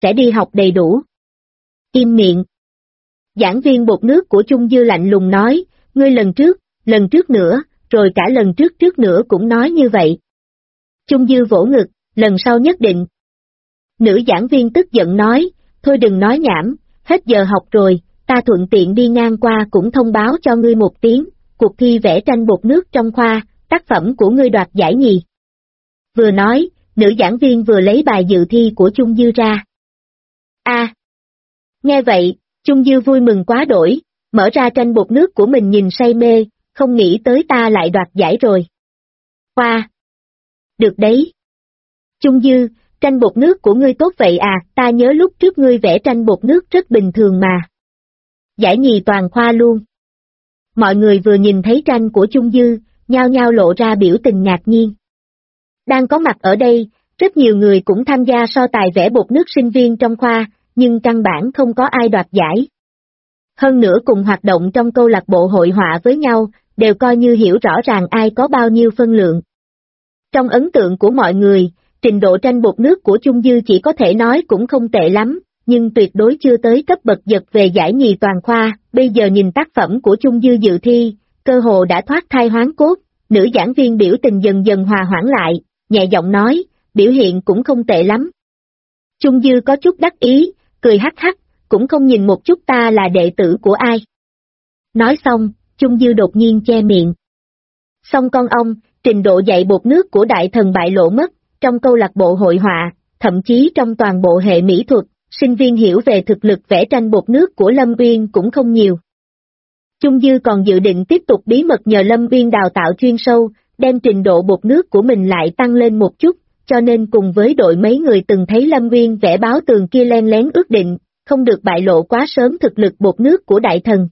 sẽ đi học đầy đủ. Im miệng. Giảng viên bột nước của Chung Dư lạnh lùng nói, ngươi lần trước nữa, rồi cả lần trước nữa cũng nói như vậy. Chung Dư vỗ ngực, lần sau nhất định. Nữ giảng viên tức giận nói, thôi đừng nói nhảm, hết giờ học rồi, ta thuận tiện đi ngang qua cũng thông báo cho ngươi một tiếng, cuộc thi vẽ tranh bột nước trong khoa, tác phẩm của ngươi đoạt giải nhì. Vừa nói, nữ giảng viên vừa lấy bài dự thi của Chung Dư ra. Nghe vậy, Chung Dư vui mừng quá đổi, mở ra tranh bột nước của mình nhìn say mê, không nghĩ tới ta lại đoạt giải rồi. Wow! Được đấy. Chung Dư, tranh bột nước của ngươi tốt vậy à, ta nhớ lúc trước ngươi vẽ tranh bột nước rất bình thường mà. Giải nhì toàn khoa luôn. Mọi người vừa nhìn thấy tranh của Chung Dư, nhao nhao lộ ra biểu tình ngạc nhiên. Đang có mặt ở đây, rất nhiều người cũng tham gia so tài vẽ bột nước sinh viên trong khoa, nhưng căn bản không có ai đoạt giải. Hơn nữa cùng hoạt động trong câu lạc bộ hội họa với nhau, đều coi như hiểu rõ ràng ai có bao nhiêu phân lượng. Trong ấn tượng của mọi người, trình độ tranh bột nước của Chung Dư chỉ có thể nói cũng không tệ lắm, nhưng tuyệt đối chưa tới cấp bậc giật về giải nhì toàn khoa. Bây giờ nhìn tác phẩm của Chung Dư dự thi, cơ hồ đã thoát thai hoán cốt, nữ giảng viên biểu tình dần dần hòa hoãn lại, nhẹ giọng nói, biểu hiện cũng không tệ lắm. Chung Dư có chút đắc ý, cười hắc hắc, cũng không nhìn một chút ta là đệ tử của ai. Nói xong, Chung Dư đột nhiên che miệng. Xong con ông, trình độ dạy bột nước của đại thần bại lộ mất, trong câu lạc bộ hội họa, thậm chí trong toàn bộ hệ mỹ thuật, sinh viên hiểu về thực lực vẽ tranh bột nước của Lâm Uyên cũng không nhiều. Chung Dư còn dự định tiếp tục bí mật nhờ Lâm Uyên đào tạo chuyên sâu, đem trình độ bột nước của mình lại tăng lên một chút, cho nên cùng với đội mấy người từng thấy Lâm Uyên vẽ báo tường kia len lén ước định, không được bại lộ quá sớm thực lực bột nước của đại thần.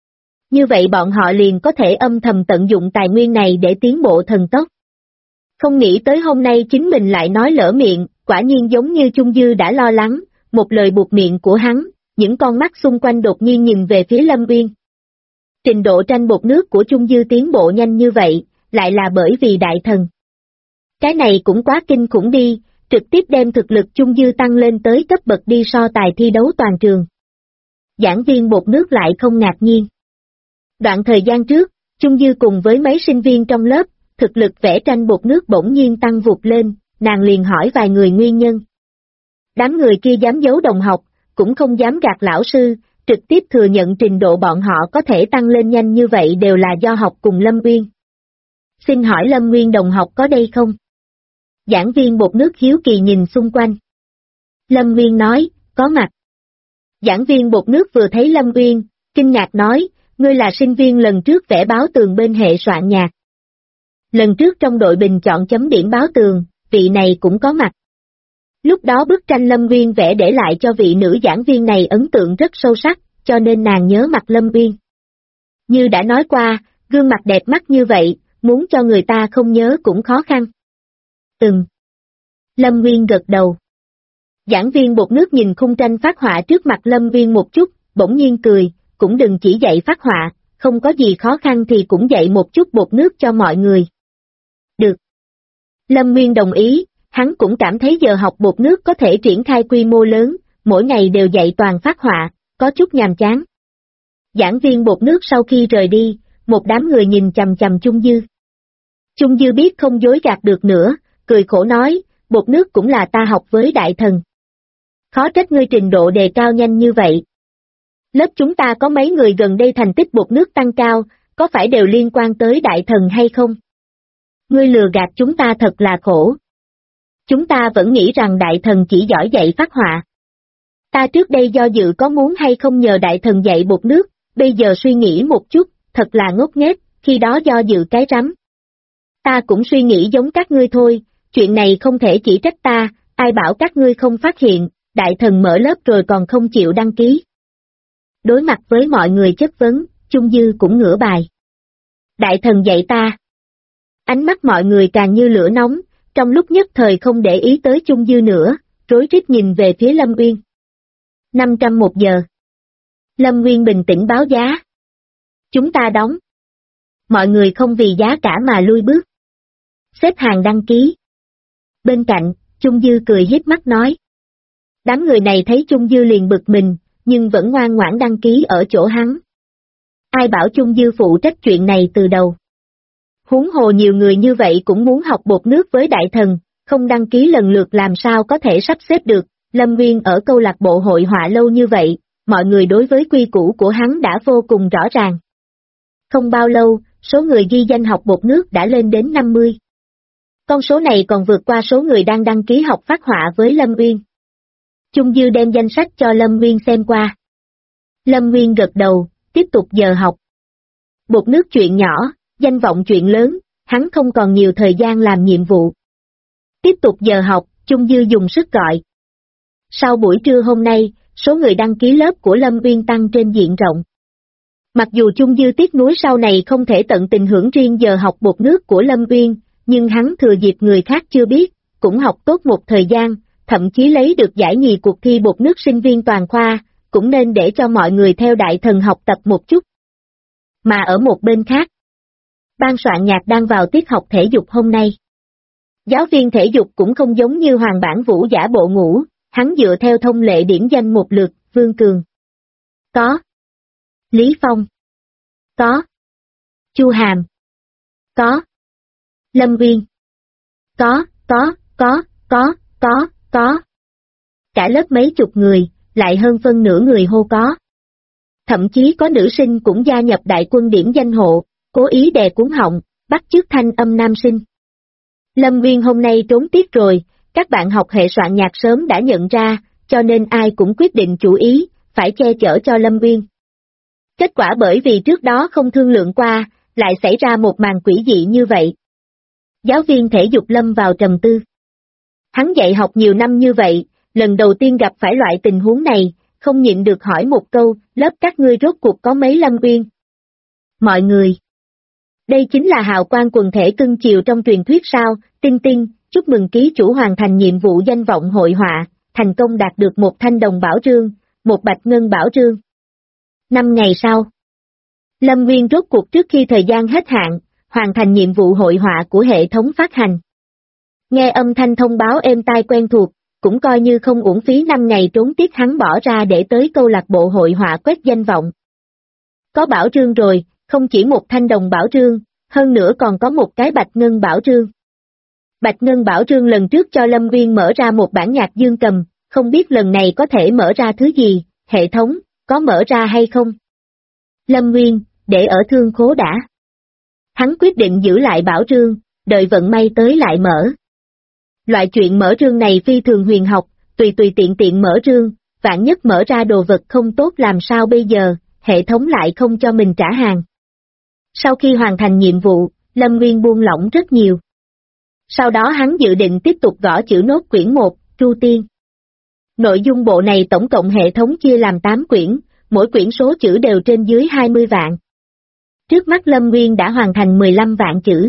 Như vậy bọn họ liền có thể âm thầm tận dụng tài nguyên này để tiến bộ thần tốc. Không nghĩ tới hôm nay chính mình lại nói lỡ miệng, quả nhiên giống như Chung Dư đã lo lắng, một lời buột miệng của hắn, những con mắt xung quanh đột nhiên nhìn về phía Lâm Uyên. Trình độ tranh bột nước của Chung Dư tiến bộ nhanh như vậy, lại là bởi vì đại thần. Cái này cũng quá kinh khủng đi, trực tiếp đem thực lực Chung Dư tăng lên tới cấp bậc đi so tài thi đấu toàn trường. Giảng viên bột nước lại không ngạc nhiên. Đoạn thời gian trước, Chung Dư cùng với mấy sinh viên trong lớp, thực lực vẽ tranh bột nước bỗng nhiên tăng vụt lên, nàng liền hỏi vài người nguyên nhân. Đám người kia dám giấu đồng học, cũng không dám gạt lão sư, trực tiếp thừa nhận trình độ bọn họ có thể tăng lên nhanh như vậy đều là do học cùng Lâm Uyên. Xin hỏi Lâm Uyên đồng học có đây không? Giảng viên bột nước hiếu kỳ nhìn xung quanh. Lâm Uyên nói, có mặt. Giảng viên bột nước vừa thấy Lâm Uyên, kinh ngạc nói, ngươi là sinh viên lần trước vẽ báo tường bên hệ soạn nhạc. Lần trước trong đội bình chọn chấm điểm báo tường, vị này cũng có mặt. Lúc đó bức tranh Lâm Uyên vẽ để lại cho vị nữ giảng viên này ấn tượng rất sâu sắc, cho nên nàng nhớ mặt Lâm Uyên. Như đã nói qua, gương mặt đẹp mắt như vậy, muốn cho người ta không nhớ cũng khó khăn. Lâm Uyên gật đầu. Giảng viên bột nước nhìn khung tranh phát họa trước mặt Lâm Uyên một chút, bỗng nhiên cười, cũng đừng chỉ dạy phát họa, không có gì khó khăn thì cũng dạy một chút bột nước cho mọi người. Được. Lâm Uyên đồng ý, hắn cũng cảm thấy giờ học bột nước có thể triển khai quy mô lớn, mỗi ngày đều dạy toàn phát họa, có chút nhàm chán. Giảng viên bột nước sau khi rời đi, một đám người nhìn chằm chằm Chung Dư. Chung Dư biết không dối gạt được nữa, cười khổ nói, bột nước cũng là ta học với đại thần. Khó trách ngươi trình độ đề cao nhanh như vậy. Lớp chúng ta có mấy người gần đây thành tích bột nước tăng cao, có phải đều liên quan tới đại thần hay không? Ngươi lừa gạt chúng ta thật là khổ. Chúng ta vẫn nghĩ rằng đại thần chỉ giỏi dạy phát họa. Ta trước đây do dự có muốn hay không nhờ đại thần dạy bột nước, bây giờ suy nghĩ một chút, thật là ngốc nghếch, khi đó do dự cái rắm. Ta cũng suy nghĩ giống các ngươi thôi, chuyện này không thể chỉ trách ta, ai bảo các ngươi không phát hiện, đại thần mở lớp rồi còn không chịu đăng ký. Đối mặt với mọi người chất vấn, Chung Dư cũng ngửa bài. Đại thần dạy ta. Ánh mắt mọi người càng như lửa nóng, trong lúc nhất thời không để ý tới Chung Dư nữa, rối rít nhìn về phía Lâm Uyên. 500 một giờ. Lâm Uyên bình tĩnh báo giá. Chúng ta đóng. Mọi người không vì giá cả mà lui bước. Xếp hàng đăng ký. Bên cạnh, Chung Dư cười hiếp mắt nói. Đám người này thấy Chung Dư liền bực mình, nhưng vẫn ngoan ngoãn đăng ký ở chỗ hắn. Ai bảo Chung Dư phụ trách chuyện này từ đầu. Huống hồ nhiều người như vậy cũng muốn học bột nước với đại thần, không đăng ký lần lượt làm sao có thể sắp xếp được. Lâm Nguyên ở câu lạc bộ hội họa lâu như vậy, mọi người đối với quy củ của hắn đã vô cùng rõ ràng. Không bao lâu, số người ghi danh học bột nước đã lên đến 50. Con số này còn vượt qua số người đang đăng ký học phác họa với Lâm Nguyên. Chung Dư đem danh sách cho Lâm Nguyên xem qua. Lâm Nguyên gật đầu, tiếp tục giờ học. Bột nước chuyện nhỏ, danh vọng chuyện lớn, hắn không còn nhiều thời gian làm nhiệm vụ. Tiếp tục giờ học, Chung Dư dùng sức gọi. Sau buổi trưa hôm nay, số người đăng ký lớp của Lâm Nguyên tăng trên diện rộng. Mặc dù Chung Dư tiếc nuối sau này không thể tận tình hưởng riêng giờ học bột nước của Lâm Nguyên, nhưng hắn thừa dịp người khác chưa biết, cũng học tốt một thời gian, thậm chí lấy được giải nhì cuộc thi bột nước sinh viên toàn khoa, cũng nên để cho mọi người theo đại thần học tập một chút. Mà ở một bên khác, ban soạn nhạc đang vào tiết học thể dục hôm nay. Giáo viên thể dục cũng không giống như Hoàng Bản Vũ giả bộ ngủ, hắn dựa theo thông lệ điểm danh một lượt. Vương Cường. Có. Lý Phong. Có. Chu Hàm. Có. Lâm Nguyên. Có. Cả lớp mấy chục người, lại hơn phân nửa người hô có. Thậm chí có nữ sinh cũng gia nhập đại quân điểm danh hộ, cố ý đè cuống họng, bắt chước thanh âm nam sinh. Lâm Nguyên hôm nay trốn tiết rồi, các bạn học hệ soạn nhạc sớm đã nhận ra, cho nên ai cũng quyết định chủ ý, phải che chở cho Lâm Nguyên. Kết quả bởi vì trước đó không thương lượng qua, lại xảy ra một màn quỷ dị như vậy. Giáo viên thể dục lâm vào trầm tư. Hắn dạy học nhiều năm như vậy, lần đầu tiên gặp phải loại tình huống này, không nhịn được hỏi một câu, lớp các ngươi rốt cuộc có mấy Lâm Nguyên? Mọi người. Đây chính là hào quang quần thể cưng chiều trong truyền thuyết sao? Tinh Tinh, chúc mừng ký chủ hoàn thành nhiệm vụ danh vọng hội họa, thành công đạt được một thanh đồng bảo trương, một bạch ngân bảo trương. 5 ngày sau, Lâm Nguyên rốt cuộc trước khi thời gian hết hạn, hoàn thành nhiệm vụ hội họa của hệ thống phát hành. Nghe âm thanh thông báo êm tai quen thuộc, cũng coi như không uổng phí 5 ngày trốn tiết hắn bỏ ra để tới câu lạc bộ hội họa quét danh vọng. Có bảo trương rồi, không chỉ một thanh đồng bảo trương, hơn nữa còn có một cái bạch ngân bảo trương. Bạch ngân bảo trương lần trước cho Lâm Nguyên mở ra một bản nhạc dương cầm, không biết lần này có thể mở ra thứ gì, hệ thống, có mở ra hay không? Lâm Nguyên, để ở thương khố đã. Hắn quyết định giữ lại bảo trương, đợi vận may tới lại mở. Loại chuyện mở trương này phi thường huyền học, tùy tiện mở trương, vạn nhất mở ra đồ vật không tốt làm sao bây giờ, hệ thống lại không cho mình trả hàng. Sau khi hoàn thành nhiệm vụ, Lâm Nguyên buông lỏng rất nhiều. Sau đó hắn dự định tiếp tục gõ chữ nốt quyển 1, Tru Tiên. Nội dung bộ này tổng cộng hệ thống chia làm 8 quyển, mỗi quyển số chữ đều trên dưới 20 vạn. Trước mắt Lâm Nguyên đã hoàn thành 15 vạn chữ.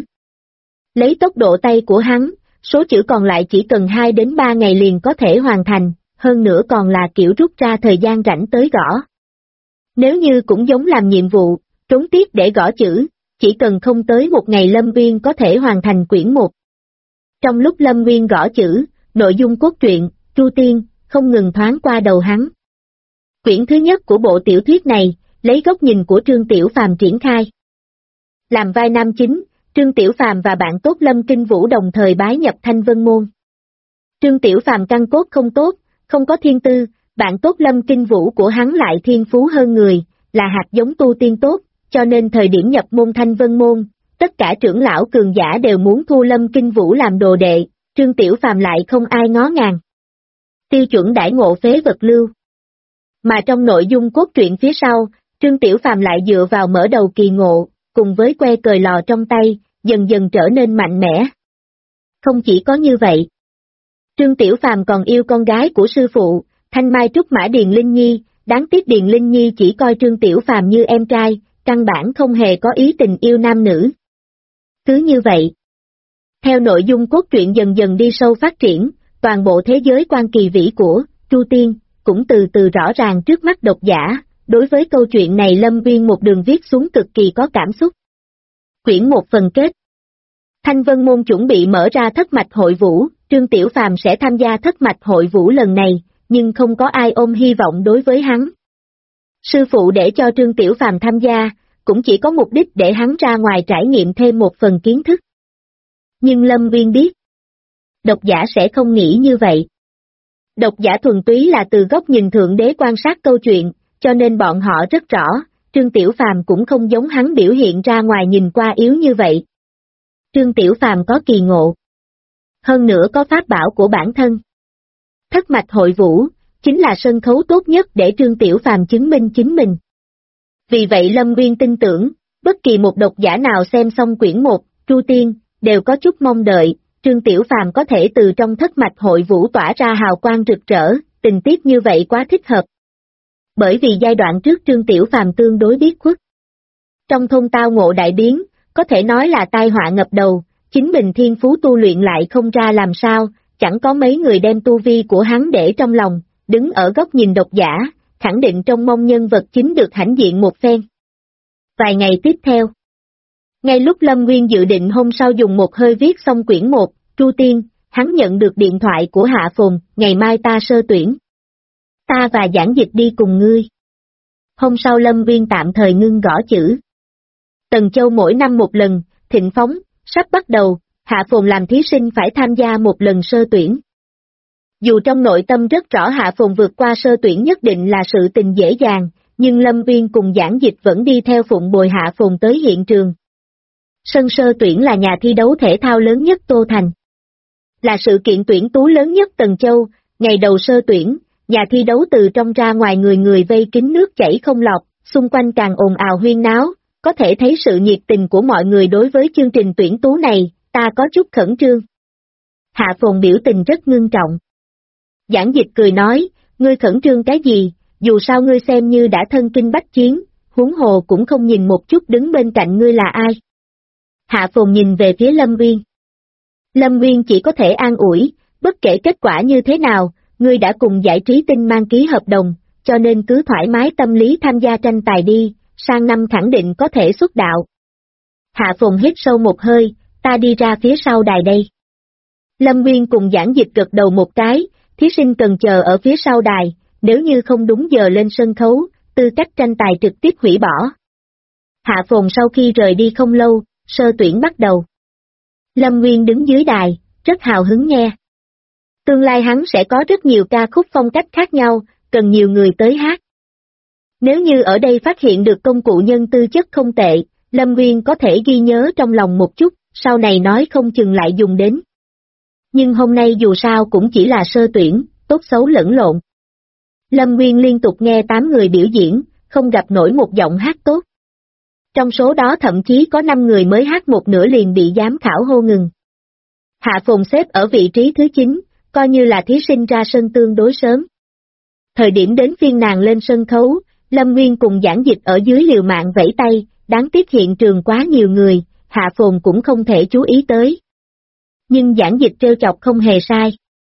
Lấy tốc độ tay của hắn, số chữ còn lại chỉ cần 2 đến 3 ngày liền có thể hoàn thành, hơn nữa còn là kiểu rút ra thời gian rảnh tới gõ. Nếu như cũng giống làm nhiệm vụ, trốn tiết để gõ chữ, chỉ cần không tới một ngày Lâm Nguyên có thể hoàn thành quyển 1. Trong lúc Lâm Nguyên gõ chữ, nội dung cốt truyện, Tru Tiên, không ngừng thoáng qua đầu hắn. Quyển thứ nhất của bộ tiểu thuyết này, lấy góc nhìn của Trương Tiểu Phàm triển khai. Làm vai nam chính, Trương Tiểu Phàm và bạn tốt Lâm Kinh Vũ đồng thời bái nhập Thanh Vân Môn. Trương Tiểu Phàm căn cốt không tốt, không có thiên tư, bạn tốt Lâm Kinh Vũ của hắn lại thiên phú hơn người, là hạt giống tu tiên tốt, cho nên thời điểm nhập môn Thanh Vân Môn, tất cả trưởng lão cường giả đều muốn thu Lâm Kinh Vũ làm đồ đệ, Trương Tiểu Phàm lại không ai ngó ngàng. Tiêu chuẩn đãi ngộ phế vật lưu. Mà trong nội dung cốt truyện phía sau, Trương Tiểu Phàm lại dựa vào mở đầu kỳ ngộ, cùng với que cời lò trong tay, dần dần trở nên mạnh mẽ. Không chỉ có như vậy, Trương Tiểu Phàm còn yêu con gái của sư phụ, Thanh Mai Trúc Mã Điền Linh Nhi, đáng tiếc Điền Linh Nhi chỉ coi Trương Tiểu Phàm như em trai, căn bản không hề có ý tình yêu nam nữ. Cứ như vậy, theo nội dung cốt truyện dần dần đi sâu phát triển, toàn bộ thế giới quan kỳ vĩ của Tru Tiên cũng từ từ rõ ràng trước mắt độc giả. Đối với câu chuyện này Lâm Nguyên một đường viết xuống cực kỳ có cảm xúc. Quyển 1 phần kết. Thanh Vân Môn chuẩn bị mở ra thất mạch hội vũ, Trương Tiểu Phàm sẽ tham gia thất mạch hội vũ lần này, nhưng không có ai ôm hy vọng đối với hắn. Sư phụ để cho Trương Tiểu Phàm tham gia, cũng chỉ có mục đích để hắn ra ngoài trải nghiệm thêm một phần kiến thức. Nhưng Lâm Nguyên biết, độc giả sẽ không nghĩ như vậy. Độc giả thuần túy là từ góc nhìn thượng đế quan sát câu chuyện, cho nên bọn họ rất rõ, Trương Tiểu Phàm cũng không giống hắn biểu hiện ra ngoài nhìn qua yếu như vậy. Trương Tiểu Phàm có kỳ ngộ. Hơn nữa có pháp bảo của bản thân. Thất mạch hội vũ, chính là sân khấu tốt nhất để Trương Tiểu Phàm chứng minh chính mình. Vì vậy Lâm Nguyên tin tưởng, bất kỳ một độc giả nào xem xong quyển 1, Tru Tiên, đều có chút mong đợi, Trương Tiểu Phàm có thể từ trong thất mạch hội vũ tỏa ra hào quang rực rỡ, tình tiết như vậy quá thích hợp. Bởi vì giai đoạn trước Trương Tiểu Phàm tương đối biết khuất. Trong thôn tao ngộ đại biến, có thể nói là tai họa ngập đầu, chính mình thiên phú tu luyện lại không ra làm sao, chẳng có mấy người đem tu vi của hắn để trong lòng, đứng ở góc nhìn độc giả, khẳng định trông mong nhân vật chính được hãnh diện một phen. Vài ngày tiếp theo, ngay lúc Lâm Nguyên dự định hôm sau dùng một hơi viết xong quyển 1, Tru Tiên, hắn nhận được điện thoại của Hạ Phồn, ngày mai ta sơ tuyển. Ta và Giảng Dịch đi cùng ngươi. Hôm sau Lâm Nguyên tạm thời ngưng gõ chữ. Tần Châu mỗi năm một lần, thịnh phóng, sắp bắt đầu, Hạ Phồn làm thí sinh phải tham gia một lần sơ tuyển. Dù trong nội tâm rất rõ Hạ Phồn vượt qua sơ tuyển nhất định là sự tình dễ dàng, nhưng Lâm Nguyên cùng Giảng Dịch vẫn đi theo phụng bồi Hạ Phồn tới hiện trường. Sân sơ tuyển là nhà thi đấu thể thao lớn nhất Tô Thành. Là sự kiện tuyển tú lớn nhất Tần Châu, ngày đầu sơ tuyển, nhà thi đấu từ trong ra ngoài người người vây kín nước chảy không lọt, xung quanh càng ồn ào huyên náo, có thể thấy sự nhiệt tình của mọi người đối với chương trình tuyển tú này, ta có chút khẩn trương. Hạ Phồn biểu tình rất ngưng trọng. Giảng Dịch cười nói, ngươi khẩn trương cái gì, dù sao ngươi xem như đã thân kinh bách chiến, huống hồ cũng không nhìn một chút đứng bên cạnh ngươi là ai. Hạ Phồn nhìn về phía Lâm Nguyên. Lâm Nguyên chỉ có thể an ủi, bất kể kết quả như thế nào, ngươi đã cùng Giải Trí Tinh mang ký hợp đồng, cho nên cứ thoải mái tâm lý tham gia tranh tài đi, sang năm khẳng định có thể xuất đạo. Hạ Phồn hít sâu một hơi, ta đi ra phía sau đài đây. Lâm Nguyên cùng Giảng Dịch gật đầu một cái, thí sinh cần chờ ở phía sau đài, nếu như không đúng giờ lên sân khấu, tư cách tranh tài trực tiếp hủy bỏ. Hạ Phồn sau khi rời đi không lâu, sơ tuyển bắt đầu. Lâm Nguyên đứng dưới đài, rất hào hứng nghe. Tương lai hắn sẽ có rất nhiều ca khúc phong cách khác nhau, cần nhiều người tới hát. Nếu như ở đây phát hiện được công cụ nhân tư chất không tệ, Lâm Nguyên có thể ghi nhớ trong lòng một chút, sau này nói không chừng lại dùng đến. Nhưng hôm nay dù sao cũng chỉ là sơ tuyển, tốt xấu lẫn lộn. Lâm Nguyên liên tục nghe 8 người biểu diễn, không gặp nổi một giọng hát tốt. Trong số đó thậm chí có 5 người mới hát một nửa liền bị giám khảo hô ngừng. Hạ Phồn xếp ở vị trí thứ 9, coi như là thí sinh ra sân tương đối sớm. Thời điểm đến phiên nàng lên sân khấu, Lâm Nguyên cùng Giảng Dịch ở dưới liều mạng vẫy tay, đáng tiếc hiện trường quá nhiều người, Hạ Phồn cũng không thể chú ý tới. Nhưng Giảng Dịch trêu chọc không hề sai.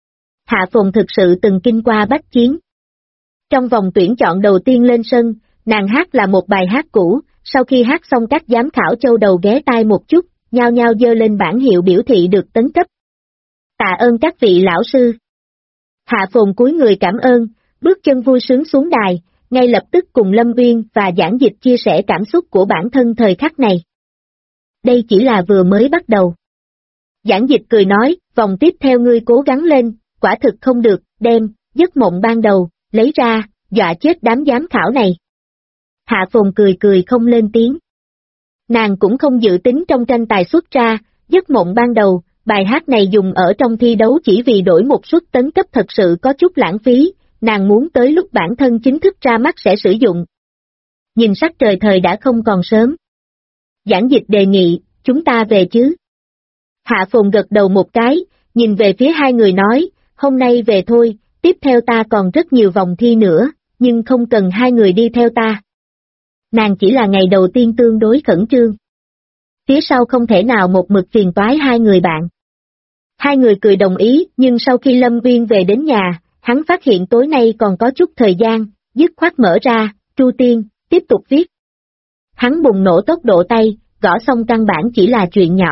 Hạ Phồn thực sự từng kinh qua bách chiến. Trong vòng tuyển chọn đầu tiên lên sân, nàng hát là một bài hát cũ, sau khi hát xong các giám khảo châu đầu ghé tai một chút, nhao nhao giơ lên bảng hiệu biểu thị được tấn cấp. Tạ ơn các vị lão sư. Hạ Phồn cúi người cảm ơn, bước chân vui sướng xuống đài, ngay lập tức cùng Lâm Nguyên và Giảng Dịch chia sẻ cảm xúc của bản thân thời khắc này. Đây chỉ là vừa mới bắt đầu. Giảng Dịch cười nói, vòng tiếp theo ngươi cố gắng lên, quả thực không được, đem, giấc mộng ban đầu, lấy ra, dọa chết đám giám khảo này. Hạ Phồn cười cười không lên tiếng. Nàng cũng không dự tính trong tranh tài xuất ra, giấc mộng ban đầu, bài hát này dùng ở trong thi đấu chỉ vì đổi một suất tấn cấp thật sự có chút lãng phí, nàng muốn tới lúc bản thân chính thức ra mắt sẽ sử dụng. Nhìn sắc trời thời đã không còn sớm. Giảng Dịch đề nghị, chúng ta về chứ. Hạ Phồn gật đầu một cái, nhìn về phía hai người nói, hôm nay về thôi, tiếp theo ta còn rất nhiều vòng thi nữa, nhưng không cần hai người đi theo ta. Nàng chỉ là ngày đầu tiên tương đối khẩn trương. Phía sau không thể nào một mực phiền toái hai người bạn. Hai người cười đồng ý, nhưng sau khi Lâm Nguyên về đến nhà, hắn phát hiện tối nay còn có chút thời gian, dứt khoát mở ra, Tru Tiên, tiếp tục viết. Hắn bùng nổ tốc độ tay, gõ xong căn bản chỉ là chuyện nhỏ.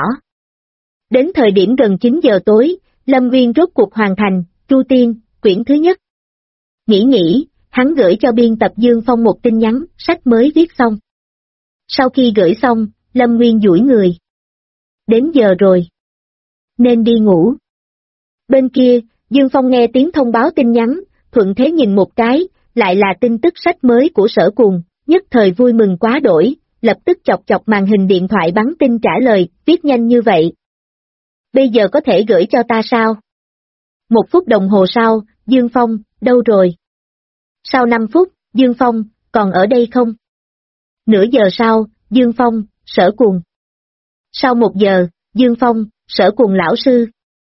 Đến thời điểm gần 9 giờ tối, Lâm Nguyên rốt cuộc hoàn thành, Tru Tiên, quyển thứ nhất. Nghĩ, hắn gửi cho biên tập Dương Phong một tin nhắn, sách mới viết xong. Sau khi gửi xong, Lâm Nguyên duỗi người. Đến giờ rồi. Nên đi ngủ. Bên kia, Dương Phong nghe tiếng thông báo tin nhắn, thuận thế nhìn một cái, lại là tin tức sách mới của Sở Cuồng, nhất thời vui mừng quá đổi, lập tức chọc màn hình điện thoại bắn tin trả lời, viết nhanh như vậy. Bây giờ có thể gửi cho ta sao? 1 phút đồng hồ sau, Dương Phong, đâu rồi? Sau 5 phút, Dương Phong, còn ở đây không? Nửa giờ sau, Dương Phong, Sở Cuồng. Sau 1 giờ, Dương Phong, Sở Cuồng lão sư.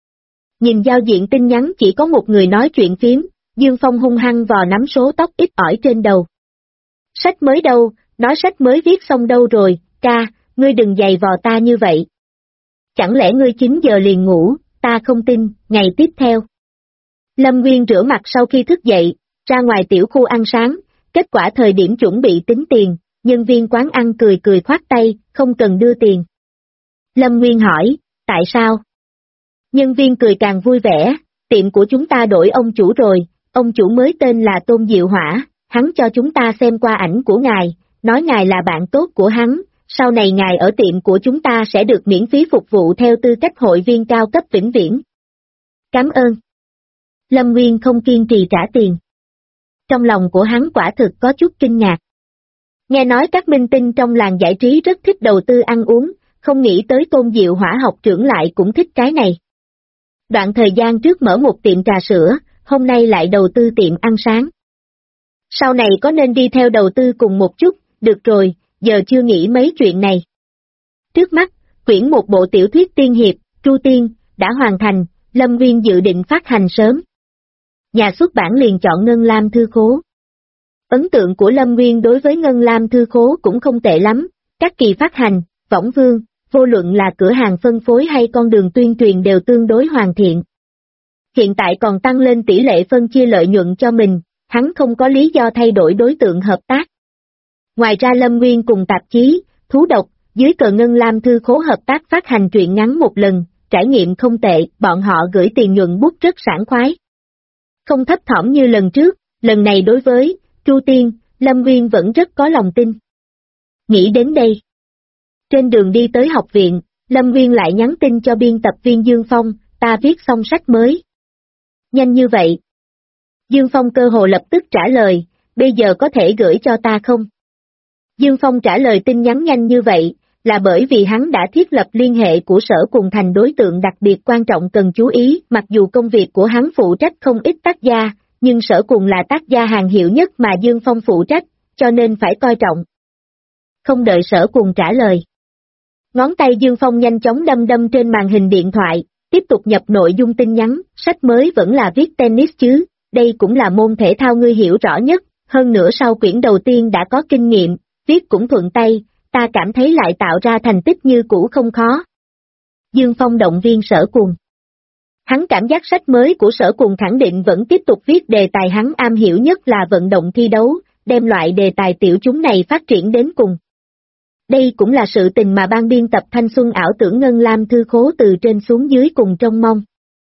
Nhìn giao diện tin nhắn chỉ có một người nói chuyện phiếm, Dương Phong hung hăng vò nắm số tóc ít ỏi trên đầu. Sách mới đâu, nói sách mới viết xong đâu rồi, ca, ngươi đừng giày vò ta như vậy. Chẳng lẽ ngươi 9 giờ liền ngủ, ta không tin, ngày tiếp theo. Lâm Nguyên rửa mặt sau khi thức dậy, ra ngoài tiểu khu ăn sáng, kết quả thời điểm chuẩn bị tính tiền, nhân viên quán ăn cười khoát tay, không cần đưa tiền. Lâm Nguyên hỏi, tại sao? Nhân viên cười càng vui vẻ, tiệm của chúng ta đổi ông chủ rồi, ông chủ mới tên là Tôn Diệu Hỏa, hắn cho chúng ta xem qua ảnh của ngài, nói ngài là bạn tốt của hắn, sau này ngài ở tiệm của chúng ta sẽ được miễn phí phục vụ theo tư cách hội viên cao cấp vĩnh viễn. Cảm ơn. Lâm Nguyên không kiên trì trả tiền. Trong lòng của hắn quả thực có chút kinh ngạc. Nghe nói các minh tinh trong làng giải trí rất thích đầu tư ăn uống, không nghĩ tới Tôn Diệu Hỏa học trưởng lại cũng thích cái này. Đoạn thời gian trước mở một tiệm trà sữa, hôm nay lại đầu tư tiệm ăn sáng. Sau này có nên đi theo đầu tư cùng một chút, được rồi, giờ chưa nghĩ mấy chuyện này. Trước mắt, quyển một bộ tiểu thuyết tiên hiệp, Tru Tiên, đã hoàn thành, Lâm Nguyên dự định phát hành sớm. Nhà xuất bản liền chọn Ngân Lam Thư Khố. Ấn tượng của Lâm Nguyên đối với Ngân Lam Thư Khố cũng không tệ lắm, các kỳ phát hành, võng vương, vô luận là cửa hàng phân phối hay con đường tuyên truyền đều tương đối hoàn thiện. Hiện tại còn tăng lên tỷ lệ phân chia lợi nhuận cho mình, hắn không có lý do thay đổi đối tượng hợp tác. Ngoài ra Lâm Nguyên cùng tạp chí, Thú Độc, dưới cờ Ngân Lam Thư Khố hợp tác phát hành truyện ngắn một lần, trải nghiệm không tệ, bọn họ gửi tiền nhuận bút rất sảng khoái. Không thấp thỏm như lần trước, lần này đối với Tru Tiên, Lâm Nguyên vẫn rất có lòng tin. Nghĩ đến đây. Trên đường đi tới học viện, Lâm Nguyên lại nhắn tin cho biên tập viên Dương Phong, ta viết xong sách mới. Nhanh như vậy. Dương Phong cơ hồ lập tức trả lời, bây giờ có thể gửi cho ta không? Dương Phong trả lời tin nhắn nhanh như vậy, là bởi vì hắn đã thiết lập liên hệ của Sở Cuồng thành đối tượng đặc biệt quan trọng cần chú ý, mặc dù công việc của hắn phụ trách không ít tác gia, nhưng Sở Cuồng là tác gia hàng hiệu nhất mà Dương Phong phụ trách, cho nên phải coi trọng. Không đợi Sở Cuồng trả lời. Ngón tay Dương Phong nhanh chóng đâm trên màn hình điện thoại, tiếp tục nhập nội dung tin nhắn, sách mới vẫn là viết tennis chứ, đây cũng là môn thể thao ngươi hiểu rõ nhất, hơn nữa sau quyển đầu tiên đã có kinh nghiệm, viết cũng thuận tay, ta cảm thấy lại tạo ra thành tích như cũ không khó. Dương Phong động viên Sở Cuồng. Hắn cảm giác sách mới của Sở Cuồng khẳng định vẫn tiếp tục viết đề tài hắn am hiểu nhất là vận động thi đấu, đem loại đề tài tiểu chúng này phát triển đến cùng. Đây cũng là sự tình mà ban biên tập Thanh Xuân ảo tưởng Ngân Lam Thư Khố từ trên xuống dưới cùng trông mong.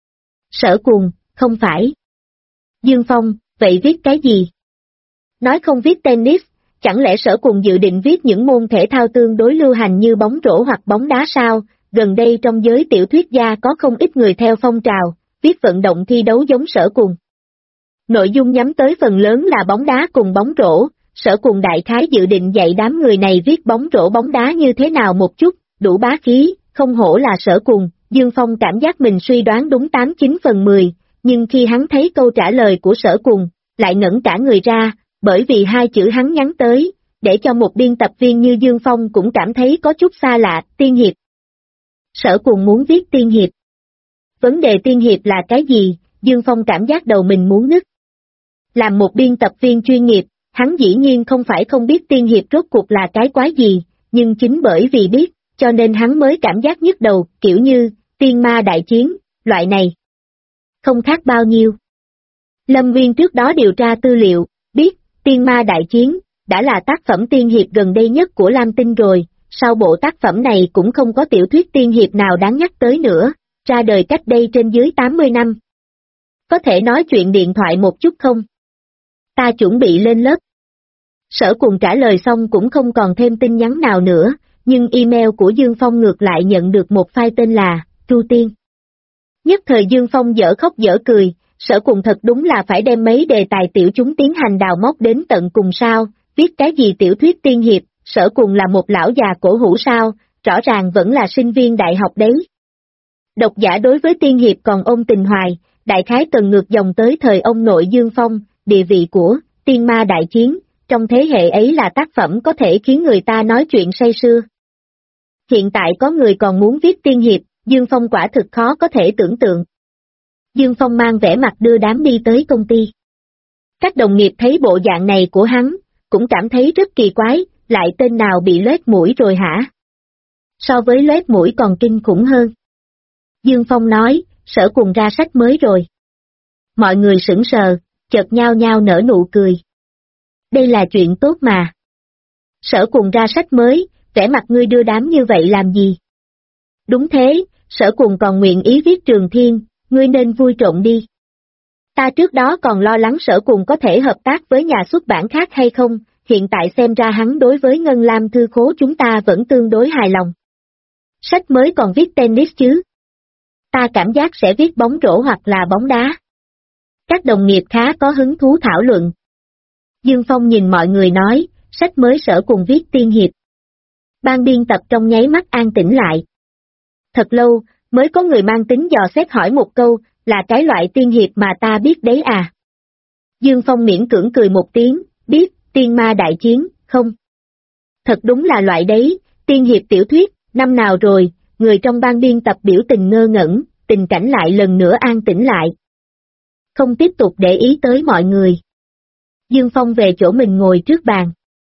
Sở Cuồng, không phải. Dương Phong, vậy viết cái gì? Nói không viết tennis, chẳng lẽ Sở Cuồng dự định viết những môn thể thao tương đối lưu hành như bóng rổ hoặc bóng đá sao? Gần đây trong giới tiểu thuyết gia có không ít người theo phong trào, viết vận động thi đấu giống Sở Cuồng. Nội dung nhắm tới phần lớn là bóng đá cùng bóng rổ, Sở Cuồng đại khái dự định dạy đám người này viết bóng rổ bóng đá như thế nào một chút, đủ bá khí, không hổ là Sở Cuồng. Dương Phong cảm giác mình suy đoán đúng 89 phần 10, nhưng khi hắn thấy câu trả lời của Sở Cuồng, lại ngẩn cả người ra, bởi vì hai chữ hắn nhắn tới, để cho một biên tập viên như Dương Phong cũng cảm thấy có chút xa lạ, tiên hiệp. Sở Cuồng muốn viết tiên hiệp. Vấn đề tiên hiệp là cái gì? Dương Phong cảm giác đầu mình muốn nứt. Làm một biên tập viên chuyên nghiệp, hắn dĩ nhiên không phải không biết tiên hiệp rốt cuộc là cái quái gì, nhưng chính bởi vì biết, cho nên hắn mới cảm giác nhức đầu, kiểu như, tiên ma đại chiến, loại này. Không khác bao nhiêu. Lâm Nguyên trước đó điều tra tư liệu, biết, tiên ma đại chiến, đã là tác phẩm tiên hiệp gần đây nhất của Lam Tinh rồi, sau bộ tác phẩm này cũng không có tiểu thuyết tiên hiệp nào đáng nhắc tới nữa, ra đời cách đây trên dưới 80 năm. Có thể nói chuyện điện thoại một chút không? Ta chuẩn bị lên lớp. Sở Cùng trả lời xong cũng không còn thêm tin nhắn nào nữa, nhưng email của Dương Phong ngược lại nhận được một file tên là Chu Tiên. Nhất thời Dương Phong dở khóc dở cười, Sở Cùng thật đúng là phải đem mấy đề tài tiểu chúng tiến hành đào móc đến tận cùng sao, viết cái gì tiểu thuyết tiên hiệp, Sở Cùng là một lão già cổ hủ sao, rõ ràng vẫn là sinh viên đại học đấy. Độc giả đối với tiên hiệp còn ôm tình hoài, đại khái cần ngược dòng tới thời ông nội Dương Phong, địa vị của Tiên Ma Đại Chiến, trong thế hệ ấy là tác phẩm có thể khiến người ta nói chuyện say sưa. Hiện tại có người còn muốn viết tiên hiệp, Dương Phong quả thực khó có thể tưởng tượng. Dương Phong mang vẻ mặt đưa đám đi tới công ty. Các đồng nghiệp thấy bộ dạng này của hắn, cũng cảm thấy rất kỳ quái, lại tên nào bị loét mũi rồi hả? So với loét mũi còn kinh khủng hơn. Dương Phong nói, Sở Cùng ra sách mới rồi. Mọi người sững sờ, chợt nhao nhao nở nụ cười. Đây là chuyện tốt mà. Sở Cùng ra sách mới, vẻ mặt ngươi đưa đám như vậy làm gì? Đúng thế, Sở Cùng còn nguyện ý viết Trường Thiên, ngươi nên vui trộn đi. Ta trước đó còn lo lắng Sở Cùng có thể hợp tác với nhà xuất bản khác hay không, hiện tại xem ra hắn đối với Ngân Lam thư khố chúng ta vẫn tương đối hài lòng. Sách mới còn viết tennis chứ? Ta cảm giác sẽ viết bóng rổ hoặc là bóng đá. Các đồng nghiệp khá có hứng thú thảo luận. Dương Phong nhìn mọi người nói, sách mới Sở Cùng viết tiên hiệp. Ban biên tập trong nháy mắt an tĩnh lại. Thật lâu, mới có người mang tính dò xét hỏi một câu, là cái loại tiên hiệp mà ta biết đấy à? Dương Phong miễn cưỡng cười một tiếng, biết, Tiên Ma Đại Chiến, không? Thật đúng là loại đấy, tiên hiệp tiểu thuyết, năm nào rồi, người trong ban biên tập biểu tình ngơ ngẩn, tình cảnh lại lần nữa an tĩnh lại. Không tiếp tục để ý tới mọi người. Dương Phong về chỗ mình ngồi trước bàn.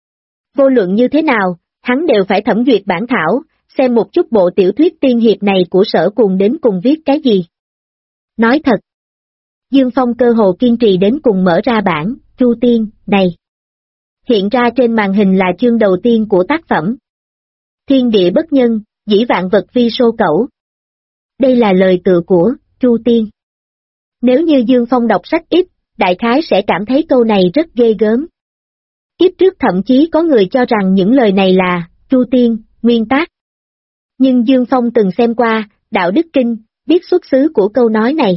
Vô luận như thế nào, hắn đều phải thẩm duyệt bản thảo, xem một chút bộ tiểu thuyết tiên hiệp này của Sở Cùng đến cùng viết cái gì. Nói thật, Dương Phong cơ hồ kiên trì đến cùng mở ra bản, Chu Tiên, này. Hiện ra trên màn hình là chương đầu tiên của tác phẩm. Thiên địa bất nhân, dĩ vạn vật vi sô cẩu. Đây là lời tựa của Chu Tiên. Nếu như Dương Phong đọc sách ít, đại khái sẽ cảm thấy câu này rất ghê gớm. Kiếp trước thậm chí có người cho rằng những lời này là Chu Tiên, nguyên tác. Nhưng Dương Phong từng xem qua Đạo Đức Kinh, biết xuất xứ của câu nói này.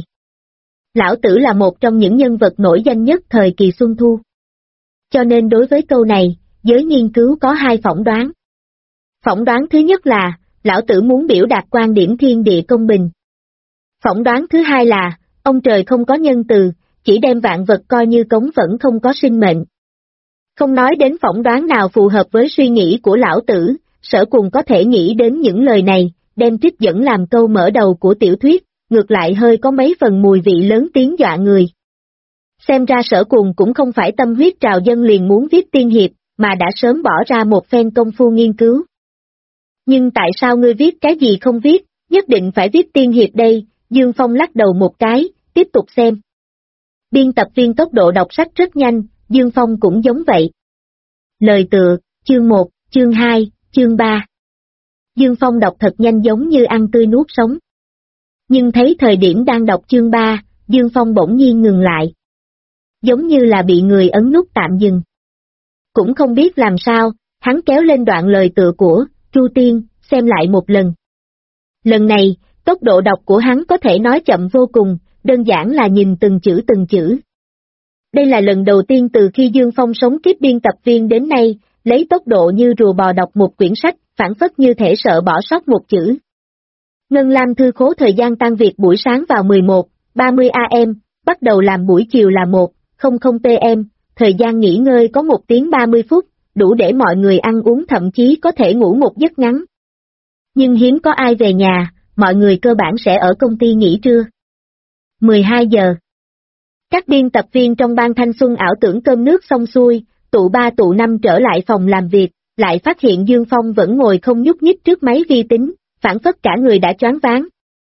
Lão Tử là một trong những nhân vật nổi danh nhất thời kỳ Xuân Thu. Cho nên đối với câu này, giới nghiên cứu có hai phỏng đoán. Phỏng đoán thứ nhất là, Lão Tử muốn biểu đạt quan điểm thiên địa công bình. Phỏng đoán thứ hai là, ông trời không có nhân từ, chỉ đem vạn vật coi như cống vẫn không có sinh mệnh. Không nói đến phỏng đoán nào phù hợp với suy nghĩ của Lão Tử, Sở Cùng có thể nghĩ đến những lời này, đem trích dẫn làm câu mở đầu của tiểu thuyết, ngược lại hơi có mấy phần mùi vị lớn tiếng dọa người. Xem ra Sở Cùng cũng không phải tâm huyết trào dâng liền muốn viết tiên hiệp, mà đã sớm bỏ ra một phen công phu nghiên cứu. Nhưng tại sao ngươi viết cái gì không viết, nhất định phải viết tiên hiệp đây? Dương Phong lắc đầu một cái, tiếp tục xem. Biên tập viên tốc độ đọc sách rất nhanh, Dương Phong cũng giống vậy. Lời tựa, chương 1, chương 2, chương 3. Dương Phong đọc thật nhanh giống như ăn tươi nuốt sống. Nhưng thấy thời điểm đang đọc chương 3, Dương Phong bỗng nhiên ngừng lại. Giống như là bị người ấn nút tạm dừng. Cũng không biết làm sao, hắn kéo lên đoạn lời tựa của Chu Tiên, xem lại một lần. Lần này, tốc độ đọc của hắn có thể nói chậm vô cùng, đơn giản là nhìn từng chữ từng chữ. Đây là lần đầu tiên từ khi Dương Phong sống kiếp biên tập viên đến nay, lấy tốc độ như rùa bò đọc một quyển sách, phản phất như thể sợ bỏ sót một chữ. Ngân Lam thư khố thời gian tan việc buổi sáng vào 11:30 am, bắt đầu làm buổi chiều là 1:00 pm, thời gian nghỉ ngơi có 1 tiếng 30 phút, đủ để mọi người ăn uống thậm chí có thể ngủ một giấc ngắn. Nhưng hiếm có ai về nhà, mọi người cơ bản sẽ ở công ty nghỉ trưa. 12 giờ. Các biên tập viên trong ban thanh xuân ảo tưởng cơm nước xong xuôi, tụ 3 tụ 5 trở lại phòng làm việc, lại phát hiện Dương Phong vẫn ngồi không nhúc nhích trước máy vi tính, phản phất cả người đã choáng váng.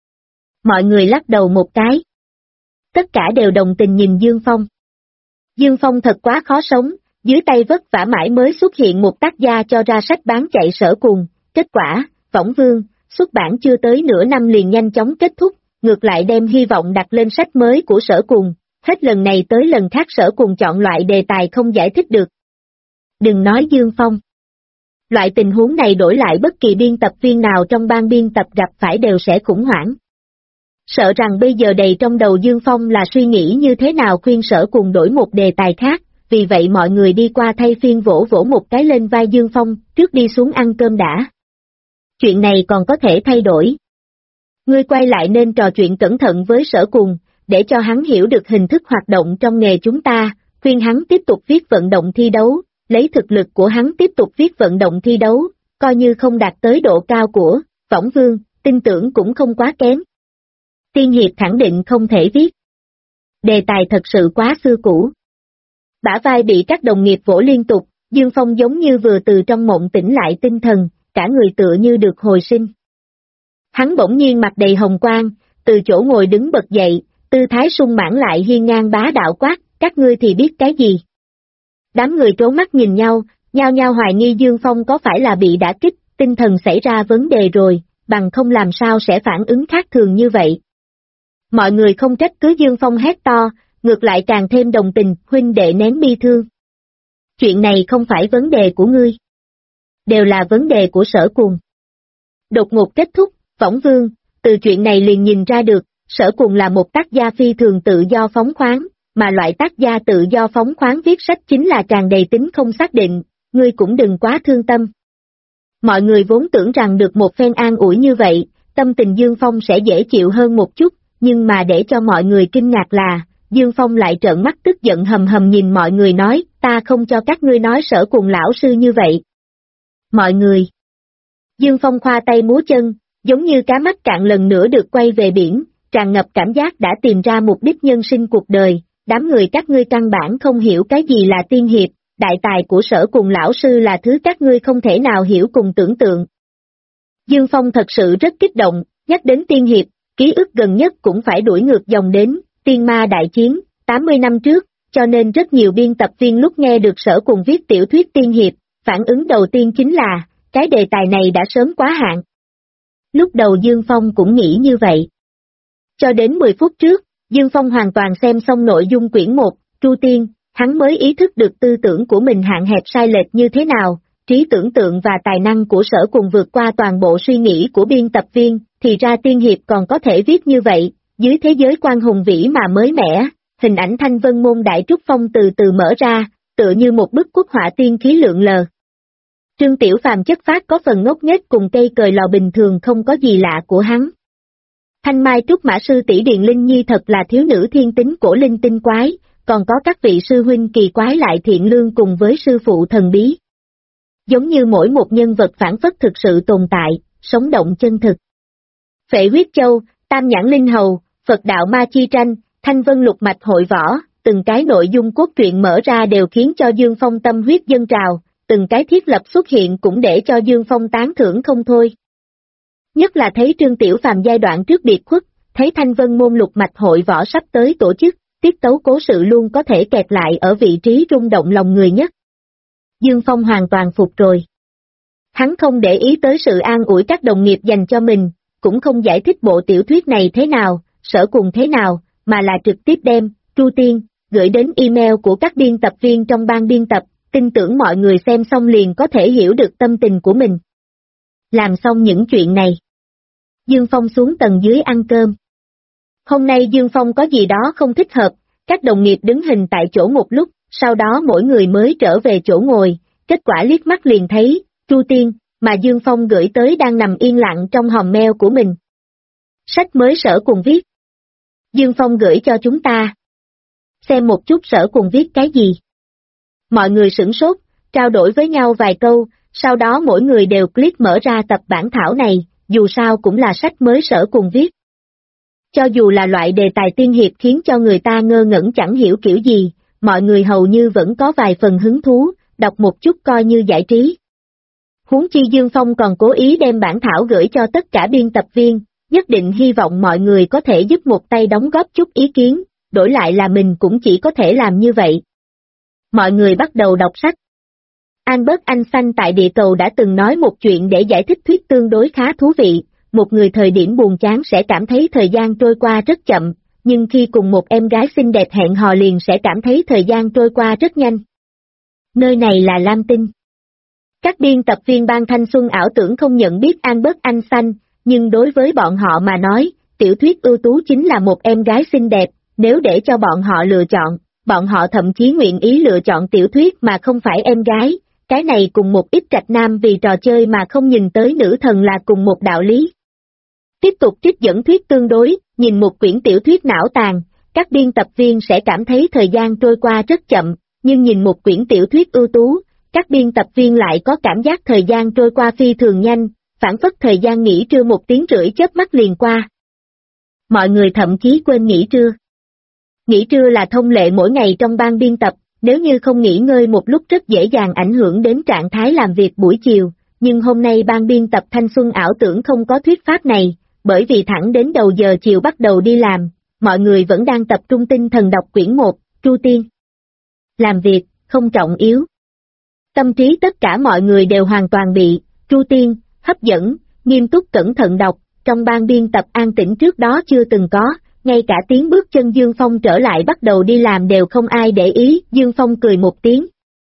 Mọi người lắc đầu một cái. Tất cả đều đồng tình nhìn Dương Phong. Dương Phong thật quá khó sống, dưới tay vất vả mãi mới xuất hiện một tác gia cho ra sách bán chạy Sở Cùng, kết quả, Võng Vương, xuất bản chưa tới nửa năm liền nhanh chóng kết thúc, ngược lại đem hy vọng đặt lên sách mới của Sở Cùng, hết lần này tới lần khác Sở Cùng chọn loại đề tài không giải thích được. Đừng nói Dương Phong. Loại tình huống này đổi lại bất kỳ biên tập viên nào trong ban biên tập gặp phải đều sẽ khủng hoảng. Sợ rằng bây giờ đầy trong đầu Dương Phong là suy nghĩ như thế nào khuyên Sở Cùng đổi một đề tài khác, vì vậy mọi người đi qua thay phiên vỗ vỗ một cái lên vai Dương Phong, trước đi xuống ăn cơm đã. Chuyện này còn có thể thay đổi. Ngươi quay lại nên trò chuyện cẩn thận với Sở Cùng, để cho hắn hiểu được hình thức hoạt động trong nghề chúng ta, khuyên hắn tiếp tục viết vận động thi đấu, lấy thực lực của hắn tiếp tục viết vận động thi đấu, coi như không đạt tới độ cao của Võng Vương, tin tưởng cũng không quá kém. Tiên hiệp khẳng định không thể viết. Đề tài thật sự quá xưa cũ. Bả vai bị các đồng nghiệp vỗ liên tục, Dương Phong giống như vừa từ trong mộng tỉnh lại tinh thần, cả người tựa như được hồi sinh. Hắn bỗng nhiên mặt đầy hồng quang, từ chỗ ngồi đứng bật dậy, tư thái sung mãn lại hiên ngang bá đạo quát, các ngươi thì biết cái gì? Đám người trố mắt nhìn nhau, nhao nhao hoài nghi Dương Phong có phải là bị đả kích, tinh thần xảy ra vấn đề rồi, bằng không làm sao sẽ phản ứng khác thường như vậy. Mọi người không trách cứ Dương Phong hét to, ngược lại càng thêm đồng tình, huynh đệ nén bi thương. Chuyện này không phải vấn đề của ngươi. Đều là vấn đề của Sở Cùng. Đột ngột kết thúc, Võng Vương, từ chuyện này liền nhìn ra được, Sở Cùng là một tác gia phi thường tự do phóng khoáng, mà loại tác gia tự do phóng khoáng viết sách chính là tràn đầy tính không xác định, ngươi cũng đừng quá thương tâm. Mọi người vốn tưởng rằng được một phen an ủi như vậy, tâm tình Dương Phong sẽ dễ chịu hơn một chút, nhưng mà để cho mọi người kinh ngạc là, Dương Phong lại trợn mắt tức giận hầm hầm nhìn mọi người nói, ta không cho các ngươi nói Sở Cùng lão sư như vậy. Mọi người. Dương Phong khoa tay múa chân, giống như cá mắc cạn lần nữa được quay về biển, tràn ngập cảm giác đã tìm ra mục đích nhân sinh cuộc đời, đám người các ngươi căn bản không hiểu cái gì là tiên hiệp, đại tài của Sở Cùng lão sư là thứ các ngươi không thể nào hiểu cùng tưởng tượng. Dương Phong thật sự rất kích động, nhắc đến tiên hiệp, ký ức gần nhất cũng phải đuổi ngược dòng đến, Tiên Ma Đại Chiến, 80 năm trước, cho nên rất nhiều biên tập viên lúc nghe được Sở Cùng viết tiểu thuyết tiên hiệp, phản ứng đầu tiên chính là, cái đề tài này đã sớm quá hạn. Lúc đầu Dương Phong cũng nghĩ như vậy. Cho đến 10 phút trước, Dương Phong hoàn toàn xem xong nội dung quyển 1, Tru Tiên, hắn mới ý thức được tư tưởng của mình hạn hẹp sai lệch như thế nào, trí tưởng tượng và tài năng của Sở Cùng vượt qua toàn bộ suy nghĩ của biên tập viên, thì ra tiên hiệp còn có thể viết như vậy, dưới thế giới quan hùng vĩ mà mới mẻ, hình ảnh Thanh Vân Môn Đại Trúc Phong từ từ mở ra, tựa như một bức quốc họa tiên khí lượn lờ. Trương Tiểu Phàm chất phác có phần ngốc nghếch cùng cây cời lò bình thường không có gì lạ của hắn. Thanh Mai Trúc Mã Sư tỷ Điền Linh Nhi thật là thiếu nữ thiên tính cổ linh tinh quái, còn có các vị sư huynh kỳ quái lại thiện lương cùng với sư phụ thần bí. Giống như mỗi một nhân vật phản phất thực sự tồn tại, sống động chân thực. Phệ Huyết Châu, Tam Nhãn Linh Hầu, Phật Đạo Ma Chi Tranh, Thanh Vân Lục Mạch Hội Võ, từng cái nội dung cốt truyện mở ra đều khiến cho Dương Phong tâm huyết dâng trào, từng cái thiết lập xuất hiện cũng để cho Dương Phong tán thưởng không thôi. Nhất là thấy Trương Tiểu Phàm giai đoạn trước biệt khuất, thấy Thanh Vân Môn Lục Mạch Hội Võ sắp tới tổ chức, tiết tấu cố sự luôn có thể kẹt lại ở vị trí rung động lòng người nhất. Dương Phong hoàn toàn phục rồi. Hắn không để ý tới sự an ủi các đồng nghiệp dành cho mình, cũng không giải thích bộ tiểu thuyết này thế nào, Sở Cùng thế nào, mà là trực tiếp đem, Tru Tiên, gửi đến email của các biên tập viên trong ban biên tập, tin tưởng mọi người xem xong liền có thể hiểu được tâm tình của mình. Làm xong những chuyện này, Dương Phong xuống tầng dưới ăn cơm. Hôm nay Dương Phong có gì đó không thích hợp, các đồng nghiệp đứng hình tại chỗ một lúc, sau đó mỗi người mới trở về chỗ ngồi, kết quả liếc mắt liền thấy, Tru Tiên, mà Dương Phong gửi tới đang nằm yên lặng trong hòm mail của mình. Sách mới Sở Cùng viết. Dương Phong gửi cho chúng ta. Xem một chút Sở Cùng viết cái gì. Mọi người sửng sốt, trao đổi với nhau vài câu, sau đó mỗi người đều click mở ra tập bản thảo này, dù sao cũng là sách mới Sở Cùng viết. Cho dù là loại đề tài tiên hiệp khiến cho người ta ngơ ngẩn chẳng hiểu kiểu gì, mọi người hầu như vẫn có vài phần hứng thú, đọc một chút coi như giải trí. Huống chi Dương Phong còn cố ý đem bản thảo gửi cho tất cả biên tập viên, nhất định hy vọng mọi người có thể giúp một tay đóng góp chút ý kiến, đổi lại là mình cũng chỉ có thể làm như vậy. Mọi người bắt đầu đọc sách. Albert Einstein tại địa cầu đã từng nói một chuyện để giải thích thuyết tương đối khá thú vị, một người thời điểm buồn chán sẽ cảm thấy thời gian trôi qua rất chậm, nhưng khi cùng một em gái xinh đẹp hẹn hò liền sẽ cảm thấy thời gian trôi qua rất nhanh. Nơi này là Lam Tinh. Các biên tập viên ban thanh xuân ảo tưởng không nhận biết Albert Einstein, nhưng đối với bọn họ mà nói, tiểu thuyết ưu tú chính là một em gái xinh đẹp, nếu để cho bọn họ lựa chọn, bọn họ thậm chí nguyện ý lựa chọn tiểu thuyết mà không phải em gái, cái này cùng một ít trạch nam vì trò chơi mà không nhìn tới nữ thần là cùng một đạo lý. Tiếp tục trích dẫn thuyết tương đối, nhìn một quyển tiểu thuyết não tàn, các biên tập viên sẽ cảm thấy thời gian trôi qua rất chậm, nhưng nhìn một quyển tiểu thuyết ưu tú, các biên tập viên lại có cảm giác thời gian trôi qua phi thường nhanh, phản phất thời gian nghỉ trưa 1 tiếng rưỡi chớp mắt liền qua. Mọi người thậm chí quên nghỉ trưa. Nghỉ trưa là thông lệ mỗi ngày trong ban biên tập, nếu như không nghỉ ngơi một lúc rất dễ dàng ảnh hưởng đến trạng thái làm việc buổi chiều, nhưng hôm nay ban biên tập thanh xuân ảo tưởng không có thuyết pháp này, bởi vì thẳng đến đầu giờ chiều bắt đầu đi làm, mọi người vẫn đang tập trung tinh thần đọc quyển 1, Tru Tiên. Làm việc, không trọng yếu. Tâm trí tất cả mọi người đều hoàn toàn bị Tru Tiên hấp dẫn, nghiêm túc cẩn thận đọc, trong ban biên tập an tĩnh trước đó chưa từng có, ngay cả tiếng bước chân Dương Phong trở lại bắt đầu đi làm đều không ai để ý, Dương Phong cười một tiếng.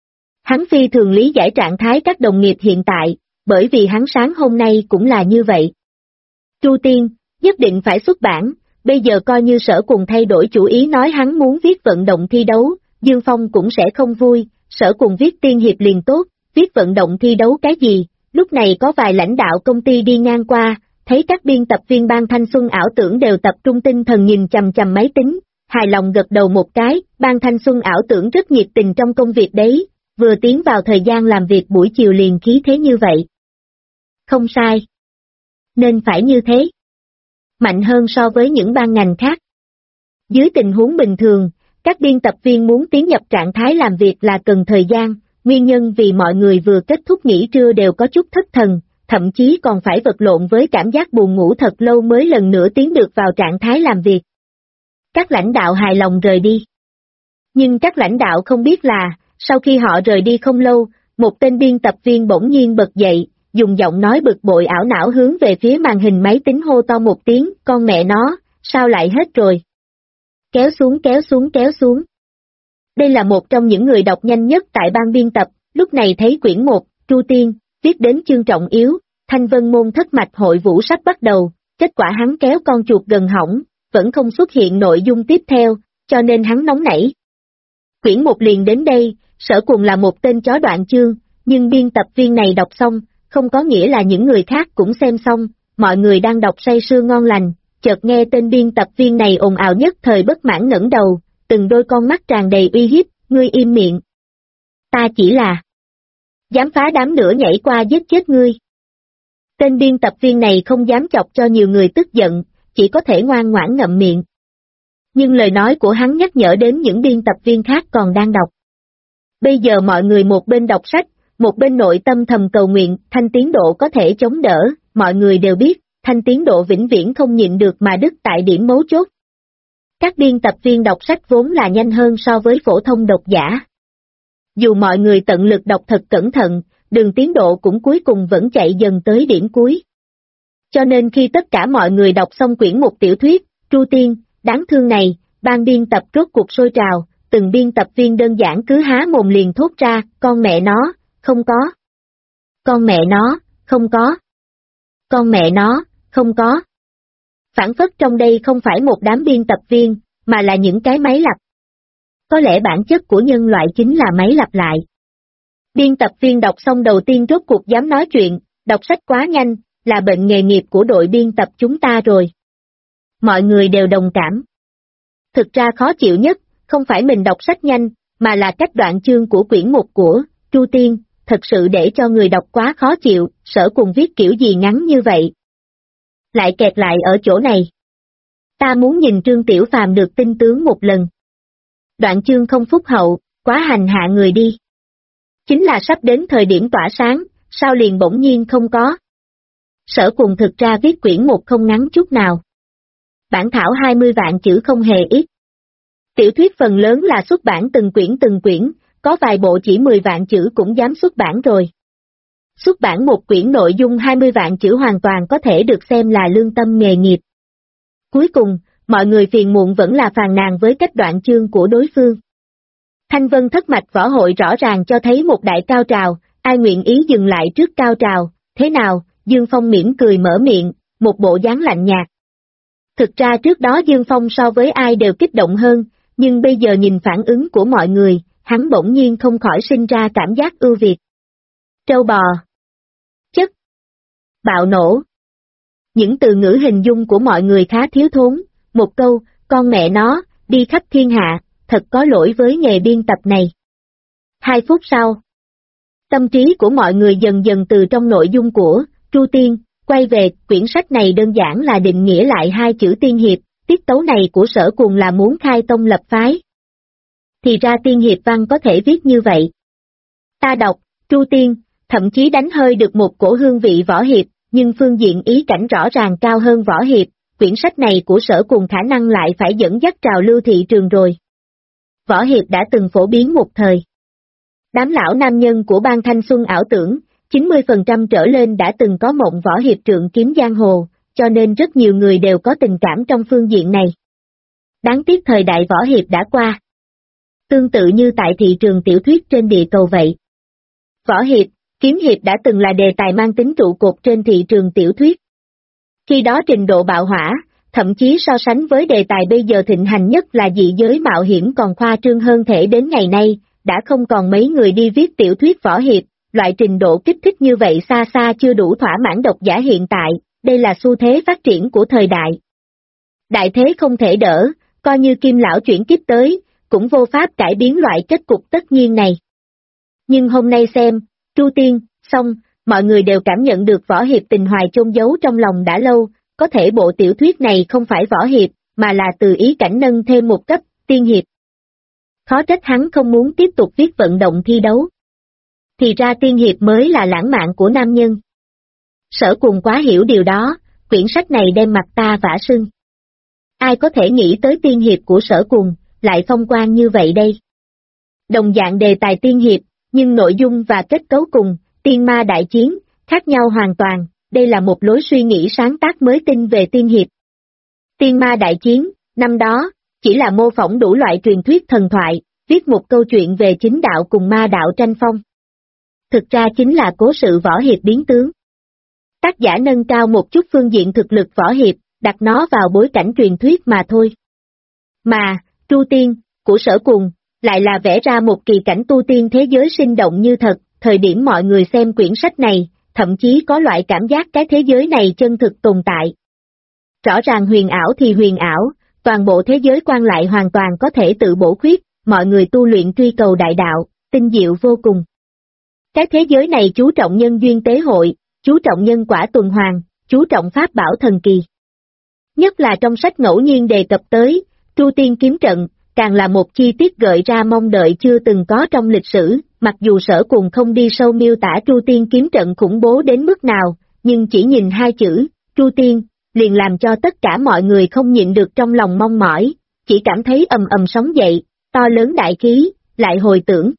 Hắn phi thường lý giải trạng thái các đồng nghiệp hiện tại, bởi vì hắn sáng hôm nay cũng là như vậy. Tru Tiên, nhất định phải xuất bản, bây giờ coi như Sở Cùng thay đổi chủ ý nói hắn muốn viết vận động thi đấu, Dương Phong cũng sẽ không vui, Sở Cùng viết tiên hiệp liền tốt, viết vận động thi đấu cái gì, lúc này có vài lãnh đạo công ty đi ngang qua, thấy các biên tập viên ban thanh xuân ảo tưởng đều tập trung tinh thần nhìn chằm chằm máy tính, hài lòng gật đầu một cái, ban thanh xuân ảo tưởng rất nhiệt tình trong công việc đấy, vừa tiến vào thời gian làm việc buổi chiều liền khí thế như vậy. Không sai. Nên phải như thế. Mạnh hơn so với những ban ngành khác. Dưới tình huống bình thường, các biên tập viên muốn tiến nhập trạng thái làm việc là cần thời gian, nguyên nhân vì mọi người vừa kết thúc nghỉ trưa đều có chút thất thần, thậm chí còn phải vật lộn với cảm giác buồn ngủ thật lâu mới lần nữa tiến được vào trạng thái làm việc. Các lãnh đạo hài lòng rời đi. Nhưng các lãnh đạo không biết là, sau khi họ rời đi không lâu, một tên biên tập viên bỗng nhiên bật dậy, dùng giọng nói bực bội ảo não hướng về phía màn hình máy tính hô to một tiếng, con mẹ nó, sao lại hết rồi? Kéo xuống kéo xuống kéo xuống. Đây là một trong những người đọc nhanh nhất tại ban biên tập, lúc này thấy quyển 1, Tru Tiên, viết đến chương trọng yếu, Thanh Vân Môn thất mạch hội vũ sắp bắt đầu, kết quả hắn kéo con chuột gần hỏng, vẫn không xuất hiện nội dung tiếp theo, cho nên hắn nóng nảy. Quyển 1 liền đến đây, Sở Cùng là một tên chó đoạn chương, nhưng biên tập viên này đọc xong, không có nghĩa là những người khác cũng xem xong, mọi người đang đọc say sưa ngon lành, chợt nghe tên biên tập viên này ồn ào nhất thời bất mãn ngẩng đầu, từng đôi con mắt tràn đầy uy hiếp, ngươi im miệng. Ta chỉ là dám phá đám nữa nhảy qua giết chết ngươi. Tên biên tập viên này không dám chọc cho nhiều người tức giận, chỉ có thể ngoan ngoãn ngậm miệng. Nhưng lời nói của hắn nhắc nhở đến những biên tập viên khác còn đang đọc. Bây giờ mọi người một bên đọc sách, một bên nội tâm thầm cầu nguyện, Thanh Tiến Độ có thể chống đỡ, mọi người đều biết, Thanh Tiến Độ vĩnh viễn không nhịn được mà đứt tại điểm mấu chốt. Các biên tập viên đọc sách vốn là nhanh hơn so với phổ thông độc giả. Dù mọi người tận lực đọc thật cẩn thận, đường tiến độ cũng cuối cùng vẫn chạy dần tới điểm cuối. Cho nên khi tất cả mọi người đọc xong quyển 1 tiểu thuyết, Tru Tiên, đáng thương này, ban biên tập rốt cuộc sôi trào, từng biên tập viên đơn giản cứ há mồm liền thốt ra, con mẹ nó, không có. Con mẹ nó, không có. Con mẹ nó, không có. Phản phất trong đây không phải một đám biên tập viên, mà là những cái máy lặp. Có lẽ bản chất của nhân loại chính là máy lặp lại. Biên tập viên đọc xong đầu tiên rốt cuộc dám nói chuyện, đọc sách quá nhanh, là bệnh nghề nghiệp của đội biên tập chúng ta rồi. Mọi người đều đồng cảm. Thực ra khó chịu nhất, không phải mình đọc sách nhanh, mà là cách đoạn chương của quyển 1 của Tru Tiên, thật sự để cho người đọc quá khó chịu, Sở Cùng viết kiểu gì ngắn như vậy. Lại kẹt lại ở chỗ này. Ta muốn nhìn Trương Tiểu Phàm được tinh tướng một lần. Đoạn chương không phúc hậu, quá hành hạ người đi. Chính là sắp đến thời điểm tỏa sáng, sao liền bỗng nhiên không có. Sở Cùng thực ra viết quyển 1 không ngắn chút nào. Bản thảo 20 vạn chữ không hề ít. Tiểu thuyết phần lớn là xuất bản từng quyển, có vài bộ chỉ 10 vạn chữ cũng dám xuất bản rồi. Xuất bản một quyển nội dung 20 vạn chữ hoàn toàn có thể được xem là lương tâm nghề nghiệp. Cuối cùng, mọi người phiền muộn vẫn là phàn nàn với cách đoạn chương của đối phương. Thanh vân thất mạch võ hội rõ ràng cho thấy một đại cao trào, ai nguyện ý dừng lại trước cao trào, thế nào, Dương Phong mỉm cười mở miệng, một bộ dáng lạnh nhạt. Thực ra trước đó Dương Phong so với ai đều kích động hơn, nhưng bây giờ nhìn phản ứng của mọi người, hắn bỗng nhiên không khỏi sinh ra cảm giác ưu việt. Trâu bò. Chất. Bạo nổ. Những từ ngữ hình dung của mọi người khá thiếu thốn, một câu, con mẹ nó, đi khắp thiên hạ, thật có lỗi với nghề biên tập này. 2 phút sau, tâm trí của mọi người dần dần từ trong nội dung của Tru Tiên, quay về, quyển sách này đơn giản là định nghĩa lại 2 chữ tiên hiệp, tiết tấu này của Sở Cuồng là muốn khai tông lập phái. Thì ra tiên hiệp văn có thể viết như vậy. Ta đọc, Tru Tiên, thậm chí đánh hơi được một cổ hương vị võ hiệp, nhưng phương diện ý cảnh rõ ràng cao hơn võ hiệp, quyển sách này của Sở Cuồng khả năng lại phải dẫn dắt trào lưu thị trường rồi. Võ hiệp đã từng phổ biến một thời. Đám lão nam nhân của bang thanh xuân ảo tưởng, 90% trở lên đã từng có mộng võ hiệp trượng kiếm giang hồ, cho nên rất nhiều người đều có tình cảm trong phương diện này. Đáng tiếc thời đại võ hiệp đã qua. Tương tự như tại thị trường tiểu thuyết trên địa cầu vậy. Võ hiệp, kiếm hiệp đã từng là đề tài mang tính trụ cột trên thị trường tiểu thuyết. Khi đó trình độ bạo hỏa, thậm chí so sánh với đề tài bây giờ thịnh hành nhất là dị giới mạo hiểm còn khoa trương hơn thể đến ngày nay, đã không còn mấy người đi viết tiểu thuyết võ hiệp, loại trình độ kích thích như vậy xa xa chưa đủ thỏa mãn độc giả hiện tại, đây là xu thế phát triển của thời đại. Đại thế không thể đỡ, coi như Kim lão chuyển kiếp tới, cũng vô pháp cải biến loại kết cục tất nhiên này. Nhưng hôm nay xem, Tru Tiên, xong, mọi người đều cảm nhận được võ hiệp tình hoài chôn giấu trong lòng đã lâu, có thể bộ tiểu thuyết này không phải võ hiệp, mà là từ ý cảnh nâng thêm một cấp, tiên hiệp. Khó trách hắn không muốn tiếp tục viết vận động thi đấu. Thì ra tiên hiệp mới là lãng mạn của nam nhân. Sở Cuồng quá hiểu điều đó, quyển sách này đem mặt ta vả sưng. Ai có thể nghĩ tới tiên hiệp của Sở Cuồng, lại phong quang như vậy đây? Đồng dạng đề tài tiên hiệp, nhưng nội dung và kết cấu cùng, tiên ma đại chiến, khác nhau hoàn toàn, đây là một lối suy nghĩ sáng tác mới tinh về tiên hiệp. Tiên ma đại chiến, năm đó, chỉ là mô phỏng đủ loại truyền thuyết thần thoại, viết một câu chuyện về chính đạo cùng ma đạo tranh phong. Thực ra chính là cố sự võ hiệp biến tướng. Tác giả nâng cao một chút phương diện thực lực võ hiệp, đặt nó vào bối cảnh truyền thuyết mà thôi. Mà, Tru Tiên, của Sở Cuồng, lại là vẽ ra một kỳ cảnh tu tiên thế giới sinh động như thật, thời điểm mọi người xem quyển sách này, thậm chí có loại cảm giác cái thế giới này chân thực tồn tại. Rõ ràng huyền ảo thì huyền ảo, toàn bộ thế giới quan lại hoàn toàn có thể tự bổ khuyết, mọi người tu luyện truy cầu đại đạo, tinh diệu vô cùng. Cái thế giới này chú trọng nhân duyên tế hội, chú trọng nhân quả tuần hoàn, chú trọng pháp bảo thần kỳ. Nhất là trong sách ngẫu nhiên đề cập tới, Tru Tiên kiếm trận, càng là một chi tiết gợi ra mong đợi chưa từng có trong lịch sử, mặc dù Sở Cuồng không đi sâu miêu tả Tru Tiên kiếm trận khủng bố đến mức nào, nhưng chỉ nhìn 2 chữ, Tru Tiên, liền làm cho tất cả mọi người không nhịn được trong lòng mong mỏi, chỉ cảm thấy ầm ầm sóng dậy, to lớn đại khí, lại hồi tưởng.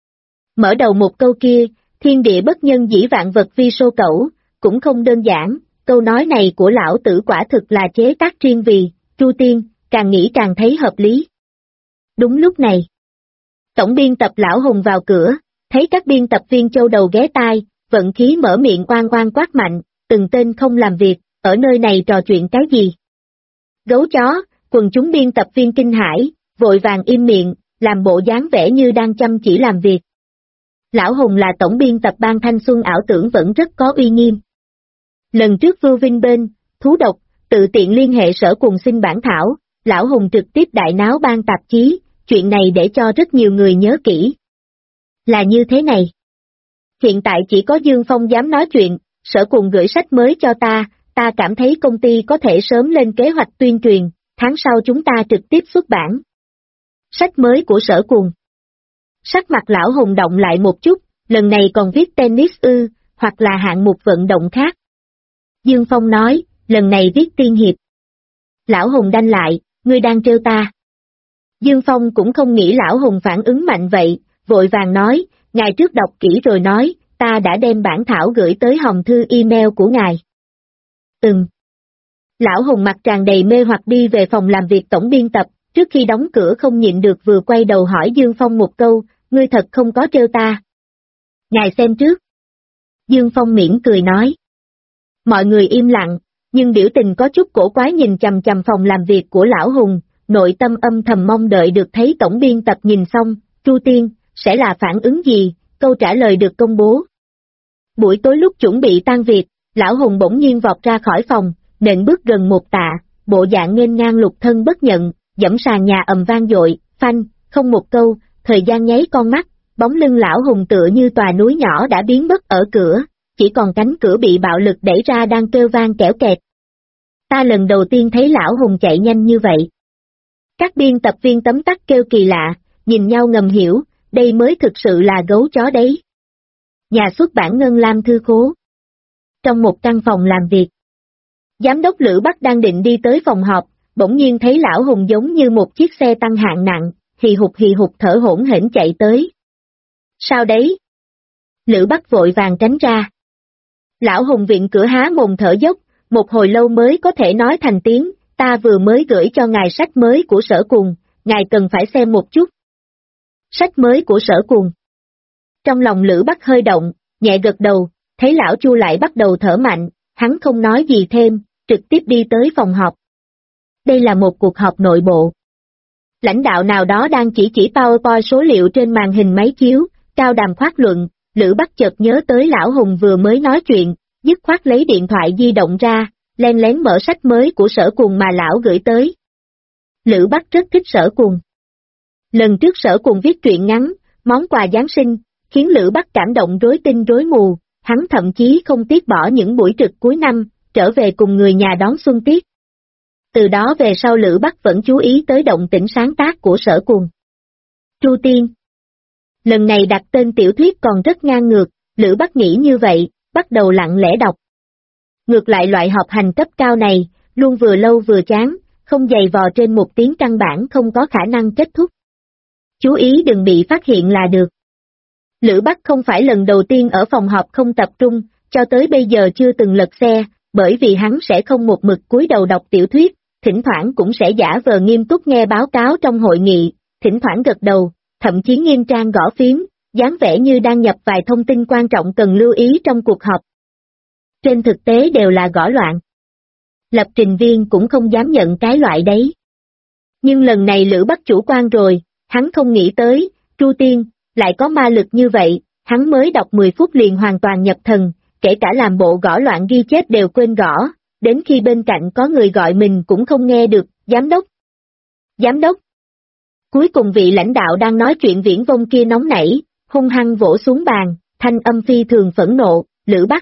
Mở đầu một câu kia, thiên địa bất nhân dĩ vạn vật vi sô cẩu, cũng không đơn giản, câu nói này của lão tử quả thực là chế tác riêng vì, Tru Tiên, càng nghĩ càng thấy hợp lý. Đúng lúc này, tổng biên tập Lão Hùng vào cửa, thấy các biên tập viên châu đầu ghé tai, vận khí mở miệng oan oan quát mạnh, từng tên không làm việc, ở nơi này trò chuyện cái gì? Gấu chó, quần chúng biên tập viên kinh hãi, vội vàng im miệng, làm bộ dáng vẻ như đang chăm chỉ làm việc. Lão Hùng là tổng biên tập ban Thanh Xuân ảo tưởng vẫn rất có uy nghiêm. Lần trước Vưu Vinh bên, thú độc, tự tiện liên hệ Sở Cuồng xin bản thảo, Lão Hùng trực tiếp đại náo ban tạp chí, chuyện này để cho rất nhiều người nhớ kỹ. Là như thế này. Hiện tại chỉ có Dương Phong dám nói chuyện, Sở Cuồng gửi sách mới cho ta cảm thấy công ty có thể sớm lên kế hoạch tuyên truyền, tháng sau chúng ta trực tiếp xuất bản. Sách mới của Sở Cuồng. Sắc mặt Lão Hùng động lại một chút, lần này còn viết tennis ư, hoặc là hạng mục vận động khác. Dương Phong nói, lần này viết tiên hiệp. Lão Hùng đanh lại, ngươi đang trêu ta. Dương Phong cũng không nghĩ Lão Hùng phản ứng mạnh vậy, vội vàng nói, ngài trước đọc kỹ rồi nói, ta đã đem bản thảo gửi tới hòm thư email của ngài. Lão Hùng mặt tràn đầy mê hoặc đi về phòng làm việc tổng biên tập, trước khi đóng cửa không nhịn được vừa quay đầu hỏi Dương Phong một câu, ngươi thật không có trêu ta. Ngài xem trước. Dương Phong mỉm cười nói. Mọi người im lặng, nhưng biểu tình có chút cổ quái nhìn chằm chằm phòng làm việc của Lão Hùng, nội tâm âm thầm mong đợi được thấy tổng biên tập nhìn xong, Chu Tiên, sẽ là phản ứng gì, câu trả lời được công bố. Buổi tối lúc chuẩn bị tan việc, Lão Hùng bỗng nhiên vọt ra khỏi phòng, nện bước gần một tạ, bộ dạng nghênh ngang lục thân bất nhận, dẫm sàn nhà ầm vang dội, phanh, không một câu, thời gian nháy con mắt, bóng lưng Lão Hùng tựa như tòa núi nhỏ đã biến mất ở cửa, chỉ còn cánh cửa bị bạo lực đẩy ra đang kêu vang kẽo kẹt. Ta lần đầu tiên thấy Lão Hùng chạy nhanh như vậy. Các biên tập viên tấm tắc kêu kỳ lạ, nhìn nhau ngầm hiểu, đây mới thực sự là gấu chó đấy. Nhà xuất bản Ngân Lam Thư Khố. Trong một căn phòng làm việc, Giám đốc Lữ Bắc đang định đi tới phòng họp, bỗng nhiên thấy Lão Hùng giống như một chiếc xe tăng hạng nặng, hì hục thở hổn hển chạy tới. Sao đấy? Lữ Bắc vội vàng tránh ra. Lão Hùng viện cửa há mồm thở dốc, một hồi lâu mới có thể nói thành tiếng, ta vừa mới gửi cho ngài sách mới của Sở Cuồng, ngài cần phải xem một chút. Sách mới của Sở Cuồng. Trong lòng Lữ Bắc hơi động, nhẹ gật đầu, thấy lão Chu lại bắt đầu thở mạnh, hắn không nói gì thêm, trực tiếp đi tới phòng họp. Đây là một cuộc họp nội bộ. Lãnh đạo nào đó đang chỉ PowerPoint số liệu trên màn hình máy chiếu, cao đàm khoát luận, Lữ Bắc chợt nhớ tới Lão Hùng vừa mới nói chuyện, dứt khoát lấy điện thoại di động ra, len lén mở sách mới của Sở Cuồng mà lão gửi tới. Lữ Bắc rất thích Sở Cuồng. Lần trước Sở Cuồng viết truyện ngắn, món quà Giáng sinh, khiến Lữ Bắc cảm động rối tinh rối mù, hắn thậm chí không tiếc bỏ những buổi trực cuối năm, trở về cùng người nhà đón xuân tiết. Từ đó về sau Lữ Bắc vẫn chú ý tới động tĩnh sáng tác của Sở Cuồng. Chu Tiên. Lần này đặt tên tiểu thuyết còn rất ngang ngược, Lữ Bắc nghĩ như vậy, bắt đầu lặng lẽ đọc. Ngược lại loại họp hành cấp cao này, luôn vừa lâu vừa chán, không dày vò trên một tiếng căn bản không có khả năng kết thúc. Chú ý đừng bị phát hiện là được. Lữ Bắc không phải lần đầu tiên ở phòng họp không tập trung, cho tới bây giờ chưa từng lật xe, bởi vì hắn sẽ không một mực cúi đầu đọc tiểu thuyết, thỉnh thoảng cũng sẽ giả vờ nghiêm túc nghe báo cáo trong hội nghị, thỉnh thoảng gật đầu, thậm chí nghiêm trang gõ phím, dáng vẻ như đang nhập vài thông tin quan trọng cần lưu ý trong cuộc họp. Trên thực tế đều là gõ loạn. Lập trình viên cũng không dám nhận cái loại đấy. Nhưng lần này Lữ Bắc chủ quan rồi, hắn không nghĩ tới, Chu Tiên, lại có ma lực như vậy, hắn mới đọc 10 phút liền hoàn toàn nhập thần, kể cả làm bộ gõ loạn ghi chép đều quên gõ, đến khi bên cạnh có người gọi mình cũng không nghe được, giám đốc. Giám đốc. Cuối cùng vị lãnh đạo đang nói chuyện viển vông kia nóng nảy, hung hăng vỗ xuống bàn, thanh âm phi thường phẫn nộ, Lữ Bắc.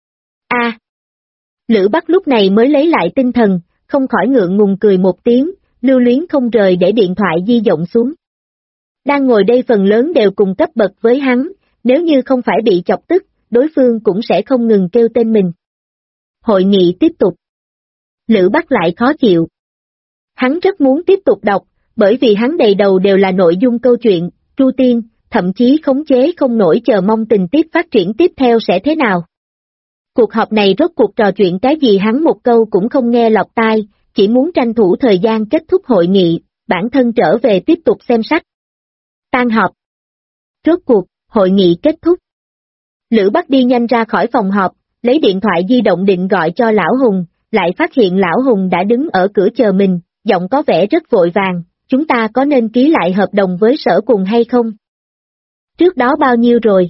A. Lữ Bắc lúc này mới lấy lại tinh thần, không khỏi ngượng ngùng cười một tiếng, lưu luyến không rời để điện thoại di động xuống. Đang ngồi đây phần lớn đều cùng cấp bậc với hắn, nếu như không phải bị chọc tức, đối phương cũng sẽ không ngừng kêu tên mình. Hội nghị tiếp tục. Lữ Bắc lại khó chịu. Hắn rất muốn tiếp tục đọc, bởi vì hắn đầy đầu đều là nội dung câu chuyện, Chu Tiên, thậm chí khống chế không nổi chờ mong tình tiết phát triển tiếp theo sẽ thế nào. Cuộc họp này rốt cuộc trò chuyện cái gì hắn một câu cũng không nghe lọt tai, chỉ muốn tranh thủ thời gian kết thúc hội nghị, bản thân trở về tiếp tục xem sách. Tan họp. Rốt cuộc, hội nghị kết thúc. Lữ Bắc đi nhanh ra khỏi phòng họp, lấy điện thoại di động định gọi cho Lão Hùng, lại phát hiện Lão Hùng đã đứng ở cửa chờ mình, giọng có vẻ rất vội vàng, chúng ta có nên ký lại hợp đồng với Sở Cuồng hay không? Trước đó bao nhiêu rồi?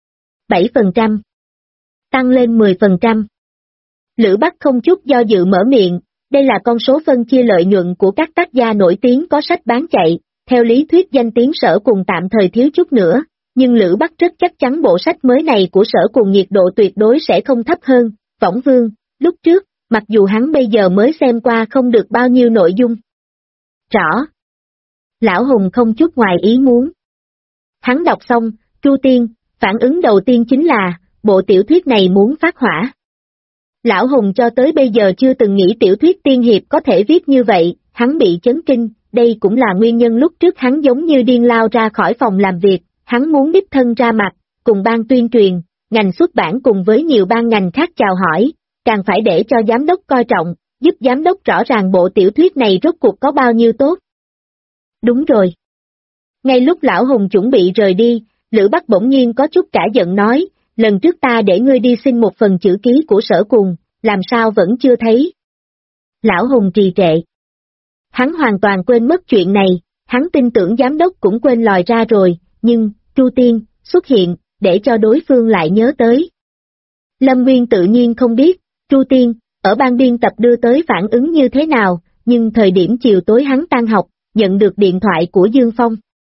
7%. Tăng lên 10%. Lữ Bắc không chút do dự mở miệng, đây là con số phân chia lợi nhuận của các tác gia nổi tiếng có sách bán chạy, theo lý thuyết danh tiếng Sở Cuồng tạm thời thiếu chút nữa, nhưng Lữ Bắc rất chắc chắn bộ sách mới này của Sở Cuồng nhiệt độ tuyệt đối sẽ không thấp hơn, Võng Vương, lúc trước, mặc dù hắn bây giờ mới xem qua không được bao nhiêu nội dung. Rõ. Lão Hùng không chút ngoài ý muốn. Hắn đọc xong, Chu Tiên, phản ứng đầu tiên chính là, bộ tiểu thuyết này muốn phát hỏa. Lão Hùng cho tới bây giờ chưa từng nghĩ tiểu thuyết tiên hiệp có thể viết như vậy, hắn bị chấn kinh, đây cũng là nguyên nhân lúc trước hắn giống như điên lao ra khỏi phòng làm việc, hắn muốn đích thân ra mặt, cùng ban tuyên truyền, ngành xuất bản cùng với nhiều ban ngành khác chào hỏi, càng phải để cho giám đốc coi trọng, giúp giám đốc rõ ràng bộ tiểu thuyết này rốt cuộc có bao nhiêu tốt. Đúng rồi. Ngay lúc Lão Hùng chuẩn bị rời đi, Lữ Bắc bỗng nhiên có chút cả giận nói, lần trước ta để ngươi đi xin một phần chữ ký của Sở Cùng, làm sao vẫn chưa thấy. Lão Hùng trì trệ. Hắn hoàn toàn quên mất chuyện này, hắn tin tưởng giám đốc cũng quên lòi ra rồi, nhưng, Chu Tiên, xuất hiện, để cho đối phương lại nhớ tới. Lâm Nguyên tự nhiên không biết, Chu Tiên, ở ban biên tập đưa tới phản ứng như thế nào, nhưng thời điểm chiều tối hắn tan học, nhận được điện thoại của Dương Phong.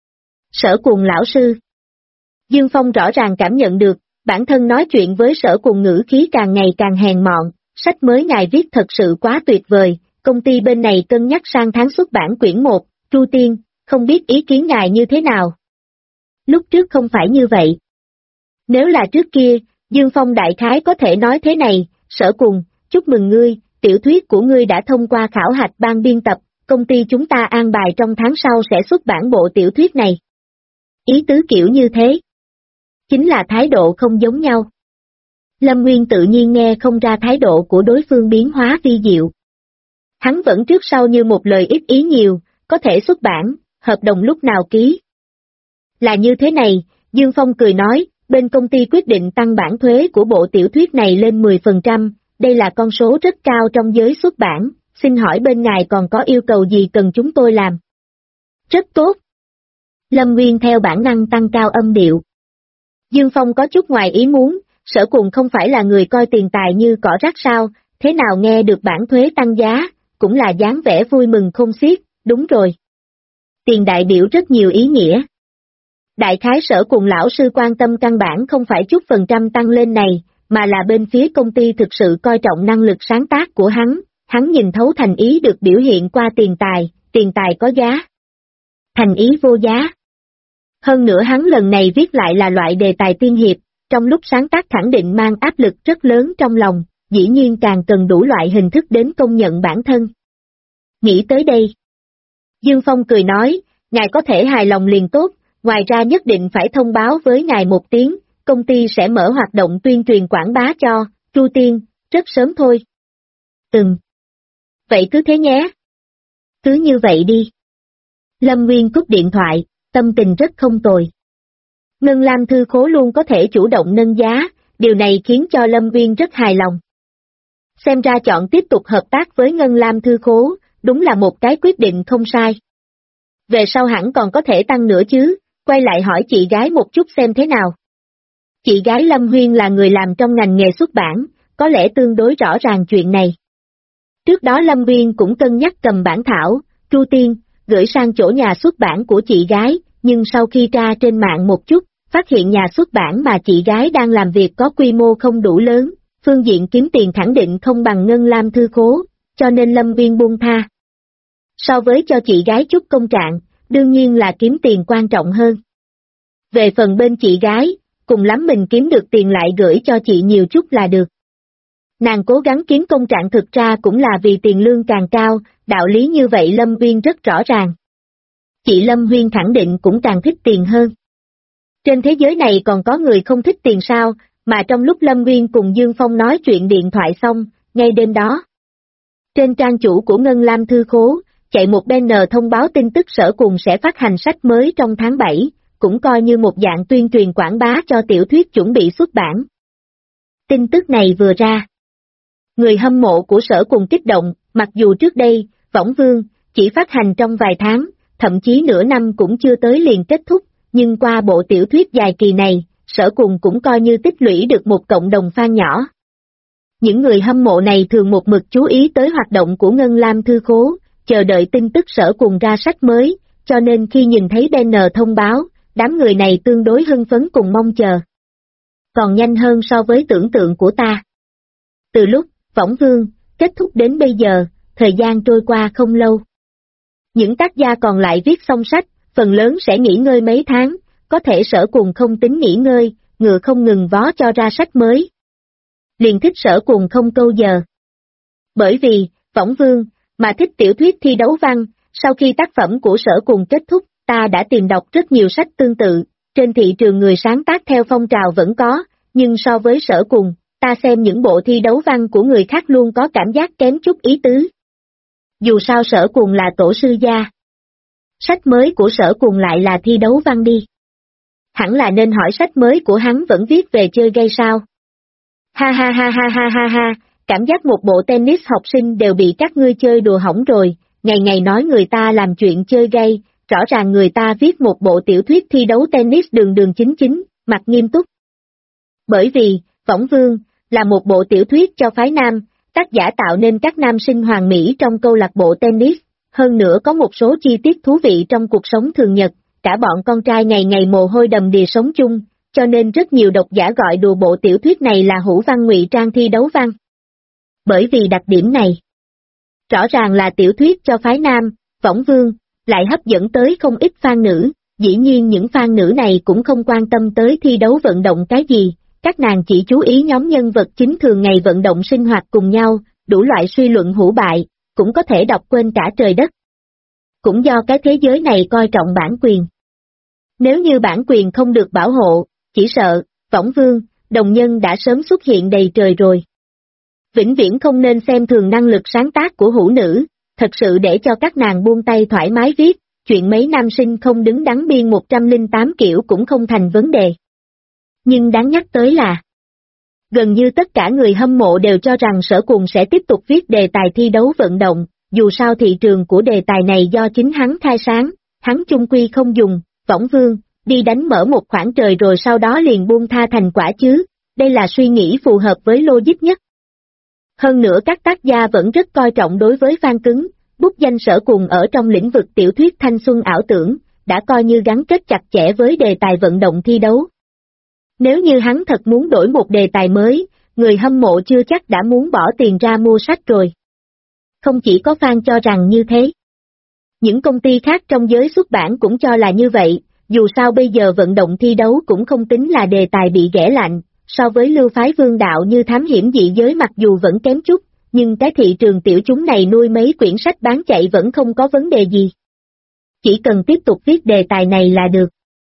Sở Cùng lão sư. Dương Phong rõ ràng cảm nhận được, bản thân nói chuyện với Sở Cùng ngữ khí càng ngày càng hèn mọn, sách mới ngài viết thật sự quá tuyệt vời, công ty bên này cân nhắc sang tháng xuất bản quyển 1, Chu Tiên, không biết ý kiến ngài như thế nào. Lúc trước không phải như vậy. Nếu là trước kia, Dương Phong đại khái có thể nói thế này, Sở Cùng, chúc mừng ngươi, tiểu thuyết của ngươi đã thông qua khảo hạch ban biên tập, công ty chúng ta an bài trong tháng sau sẽ xuất bản bộ tiểu thuyết này. Ý tứ kiểu như thế. Chính là thái độ không giống nhau. Lâm Nguyên tự nhiên nghe không ra thái độ của đối phương biến hóa vi diệu. Hắn vẫn trước sau như một lời ít ý nhiều, có thể xuất bản, hợp đồng lúc nào ký. Là như thế này, Dương Phong cười nói, bên công ty quyết định tăng bản thuế của bộ tiểu thuyết này lên 10%, đây là con số rất cao trong giới xuất bản, xin hỏi bên ngài còn có yêu cầu gì cần chúng tôi làm? Rất tốt. Lâm Nguyên theo bản năng tăng cao âm điệu. Dương Phong có chút ngoài ý muốn, Sở Cùng không phải là người coi tiền tài như cỏ rác sao, thế nào nghe được bản thuế tăng giá, cũng là dáng vẻ vui mừng không xiết, đúng rồi. Tiền đại biểu rất nhiều ý nghĩa. Đại khái Sở Cùng lão sư quan tâm căn bản không phải chút phần trăm tăng lên này, mà là bên phía công ty thực sự coi trọng năng lực sáng tác của hắn nhìn thấu thành ý được biểu hiện qua tiền tài có giá. Thành ý vô giá. Hơn nữa hắn lần này viết lại là loại đề tài tiên hiệp, trong lúc sáng tác khẳng định mang áp lực rất lớn trong lòng, dĩ nhiên càng cần đủ loại hình thức đến công nhận bản thân. Nghĩ tới đây. Dương Phong cười nói, ngài có thể hài lòng liền tốt, ngoài ra nhất định phải thông báo với ngài một tiếng, công ty sẽ mở hoạt động tuyên truyền quảng bá cho, Chu Tiên, rất sớm thôi. Vậy cứ thế nhé. Cứ như vậy đi. Lâm Nguyên cúp điện thoại, tâm tình rất không tồi. Ngân Lam Thư Khố luôn có thể chủ động nâng giá, điều này khiến cho Lâm Nguyên rất hài lòng. Xem ra chọn tiếp tục hợp tác với Ngân Lam Thư Khố, đúng là một cái quyết định không sai. Về sau hẳn còn có thể tăng nữa chứ, quay lại hỏi chị gái một chút xem thế nào. Chị gái Lâm Huyên là người làm trong ngành nghề xuất bản, có lẽ tương đối rõ ràng chuyện này. Trước đó Lâm Huyên cũng cân nhắc cầm bản thảo, Chu Tiên, gửi sang chỗ nhà xuất bản của chị gái, nhưng sau khi tra trên mạng một chút, phát hiện nhà xuất bản mà chị gái đang làm việc có quy mô không đủ lớn, phương diện kiếm tiền khẳng định không bằng Ngân Lam Thư Khố, cho nên Lâm Huyên buông tha. So với cho chị gái chút công trạng, đương nhiên là kiếm tiền quan trọng hơn. Về phần bên chị gái, cùng lắm mình kiếm được tiền lại gửi cho chị nhiều chút là được. Nàng cố gắng kiếm công trạng thực ra cũng là vì tiền lương càng cao, đạo lý như vậy Lâm Huyên rất rõ ràng. Chị Lâm Huyên khẳng định cũng càng thích tiền hơn. Trên thế giới này còn có người không thích tiền sao, mà trong lúc Lâm Huyên cùng Dương Phong nói chuyện điện thoại xong, ngay đêm đó. Trên trang chủ của Ngân Lam Thư Khố, chạy một banner thông báo tin tức Sở Cùng sẽ phát hành sách mới trong tháng 7, cũng coi như một dạng tuyên truyền quảng bá cho tiểu thuyết chuẩn bị xuất bản. Tin tức này vừa ra. Người hâm mộ của Sở Cùng kích động, mặc dù trước đây, Võng Vương, chỉ phát hành trong vài tháng, thậm chí nửa năm cũng chưa tới liền kết thúc, nhưng qua bộ tiểu thuyết dài kỳ này, Sở Cùng cũng coi như tích lũy được một cộng đồng fan nhỏ. Những người hâm mộ này thường một mực chú ý tới hoạt động của Ngân Lam Thư Khố, chờ đợi tin tức Sở Cùng ra sách mới, cho nên khi nhìn thấy banner thông báo, đám người này tương đối hưng phấn cùng mong chờ. Còn nhanh hơn so với tưởng tượng của ta. Từ lúc, Võng Vương, kết thúc đến bây giờ, thời gian trôi qua không lâu. Những tác gia còn lại viết xong sách, phần lớn sẽ nghỉ ngơi mấy tháng, có thể Sở Cùng không tính nghỉ ngơi, ngựa không ngừng vó cho ra sách mới. Liền thích Sở Cùng không câu giờ. Bởi vì, Võng Vương, mà thích tiểu thuyết thi đấu văn, sau khi tác phẩm của Sở Cùng kết thúc, ta đã tìm đọc rất nhiều sách tương tự, trên thị trường người sáng tác theo phong trào vẫn có, nhưng so với Sở Cùng, ta xem những bộ thi đấu văn của người khác luôn có cảm giác kém chút ý tứ. Dù sao Sở Cuồng là tổ sư gia. Sách mới của Sở Cuồng lại là thi đấu văn đi. Hẳn là nên hỏi sách mới của hắn vẫn viết về chơi gay sao. Ha ha ha ha ha ha ha, cảm giác một bộ tennis học sinh đều bị các ngươi chơi đùa hỏng rồi, ngày ngày nói người ta làm chuyện chơi gay, rõ ràng người ta viết một bộ tiểu thuyết thi đấu tennis đường đường chính chính, mặt nghiêm túc. Bởi vì, Võng Vương, là một bộ tiểu thuyết cho phái nam, tác giả tạo nên các nam sinh hoàn mỹ trong câu lạc bộ tennis, hơn nữa có một số chi tiết thú vị trong cuộc sống thường nhật, cả bọn con trai ngày ngày mồ hôi đầm đìa sống chung, cho nên rất nhiều độc giả gọi đùa bộ tiểu thuyết này là hữu văn ngụy trang thi đấu văn. Bởi vì đặc điểm này, rõ ràng là tiểu thuyết cho phái nam, Võng Vương, lại hấp dẫn tới không ít fan nữ, dĩ nhiên những fan nữ này cũng không quan tâm tới thi đấu vận động cái gì, các nàng chỉ chú ý nhóm nhân vật chính thường ngày vận động sinh hoạt cùng nhau, đủ loại suy luận hữu bại, cũng có thể đọc quên cả trời đất. Cũng do cái thế giới này coi trọng bản quyền. Nếu như bản quyền không được bảo hộ, chỉ sợ, Võng Vương, đồng nhân đã sớm xuất hiện đầy trời rồi. Vĩnh viễn không nên xem thường năng lực sáng tác của hữu nữ, thật sự để cho các nàng buông tay thoải mái viết, chuyện mấy nam sinh không đứng đắn biên 108 kiểu cũng không thành vấn đề. Nhưng đáng nhắc tới là, gần như tất cả người hâm mộ đều cho rằng Sở Cuồng sẽ tiếp tục viết đề tài thi đấu vận động, dù sao thị trường của đề tài này do chính hắn khai sáng, hắn chung quy không dùng, Võng Vương, đi đánh mở một khoảng trời rồi sau đó liền buông tha thành quả chứ, đây là suy nghĩ phù hợp với logic nhất. Hơn nữa các tác gia vẫn rất coi trọng đối với fan cứng, bút danh Sở Cuồng ở trong lĩnh vực tiểu thuyết thanh xuân ảo tưởng, đã coi như gắn kết chặt chẽ với đề tài vận động thi đấu. Nếu như hắn thật muốn đổi một đề tài mới, người hâm mộ chưa chắc đã muốn bỏ tiền ra mua sách rồi. Không chỉ có fan cho rằng như thế. Những công ty khác trong giới xuất bản cũng cho là như vậy, dù sao bây giờ vận động thi đấu cũng không tính là đề tài bị ghẻ lạnh, so với lưu phái vương đạo như thám hiểm dị giới mặc dù vẫn kém chút, nhưng cái thị trường tiểu chúng này nuôi mấy quyển sách bán chạy vẫn không có vấn đề gì. Chỉ cần tiếp tục viết đề tài này là được.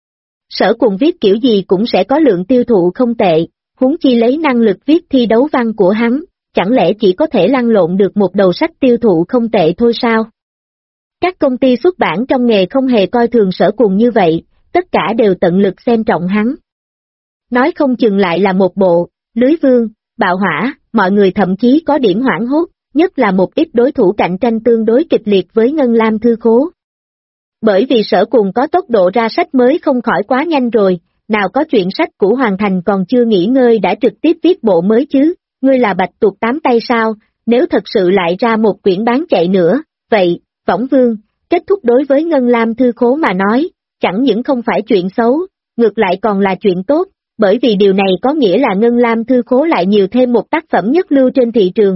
Sở Cuồng viết kiểu gì cũng sẽ có lượng tiêu thụ không tệ, huống chi lấy năng lực viết thi đấu văn của hắn, chẳng lẽ chỉ có thể lăn lộn được một đầu sách tiêu thụ không tệ thôi sao? Các công ty xuất bản trong nghề không hề coi thường Sở Cuồng như vậy, tất cả đều tận lực xem trọng hắn. Nói không chừng lại là một bộ, Lưới Vương, Bạo Hỏa, mọi người thậm chí có điểm hoảng hốt, nhất là một ít đối thủ cạnh tranh tương đối kịch liệt với Ngân Lam Thư Khố. Bởi vì Sở Cuồng có tốc độ ra sách mới không khỏi quá nhanh rồi, nào có chuyện sách cũ hoàn thành còn chưa nghỉ ngơi đã trực tiếp viết bộ mới chứ, ngươi là bạch tuộc tám tay sao, nếu thật sự lại ra một quyển bán chạy nữa, vậy, Võng Vương, kết thúc đối với Ngân Lam Thư Khố mà nói, chẳng những không phải chuyện xấu, ngược lại còn là chuyện tốt, bởi vì điều này có nghĩa là Ngân Lam Thư Khố lại nhiều thêm một tác phẩm nhất lưu trên thị trường.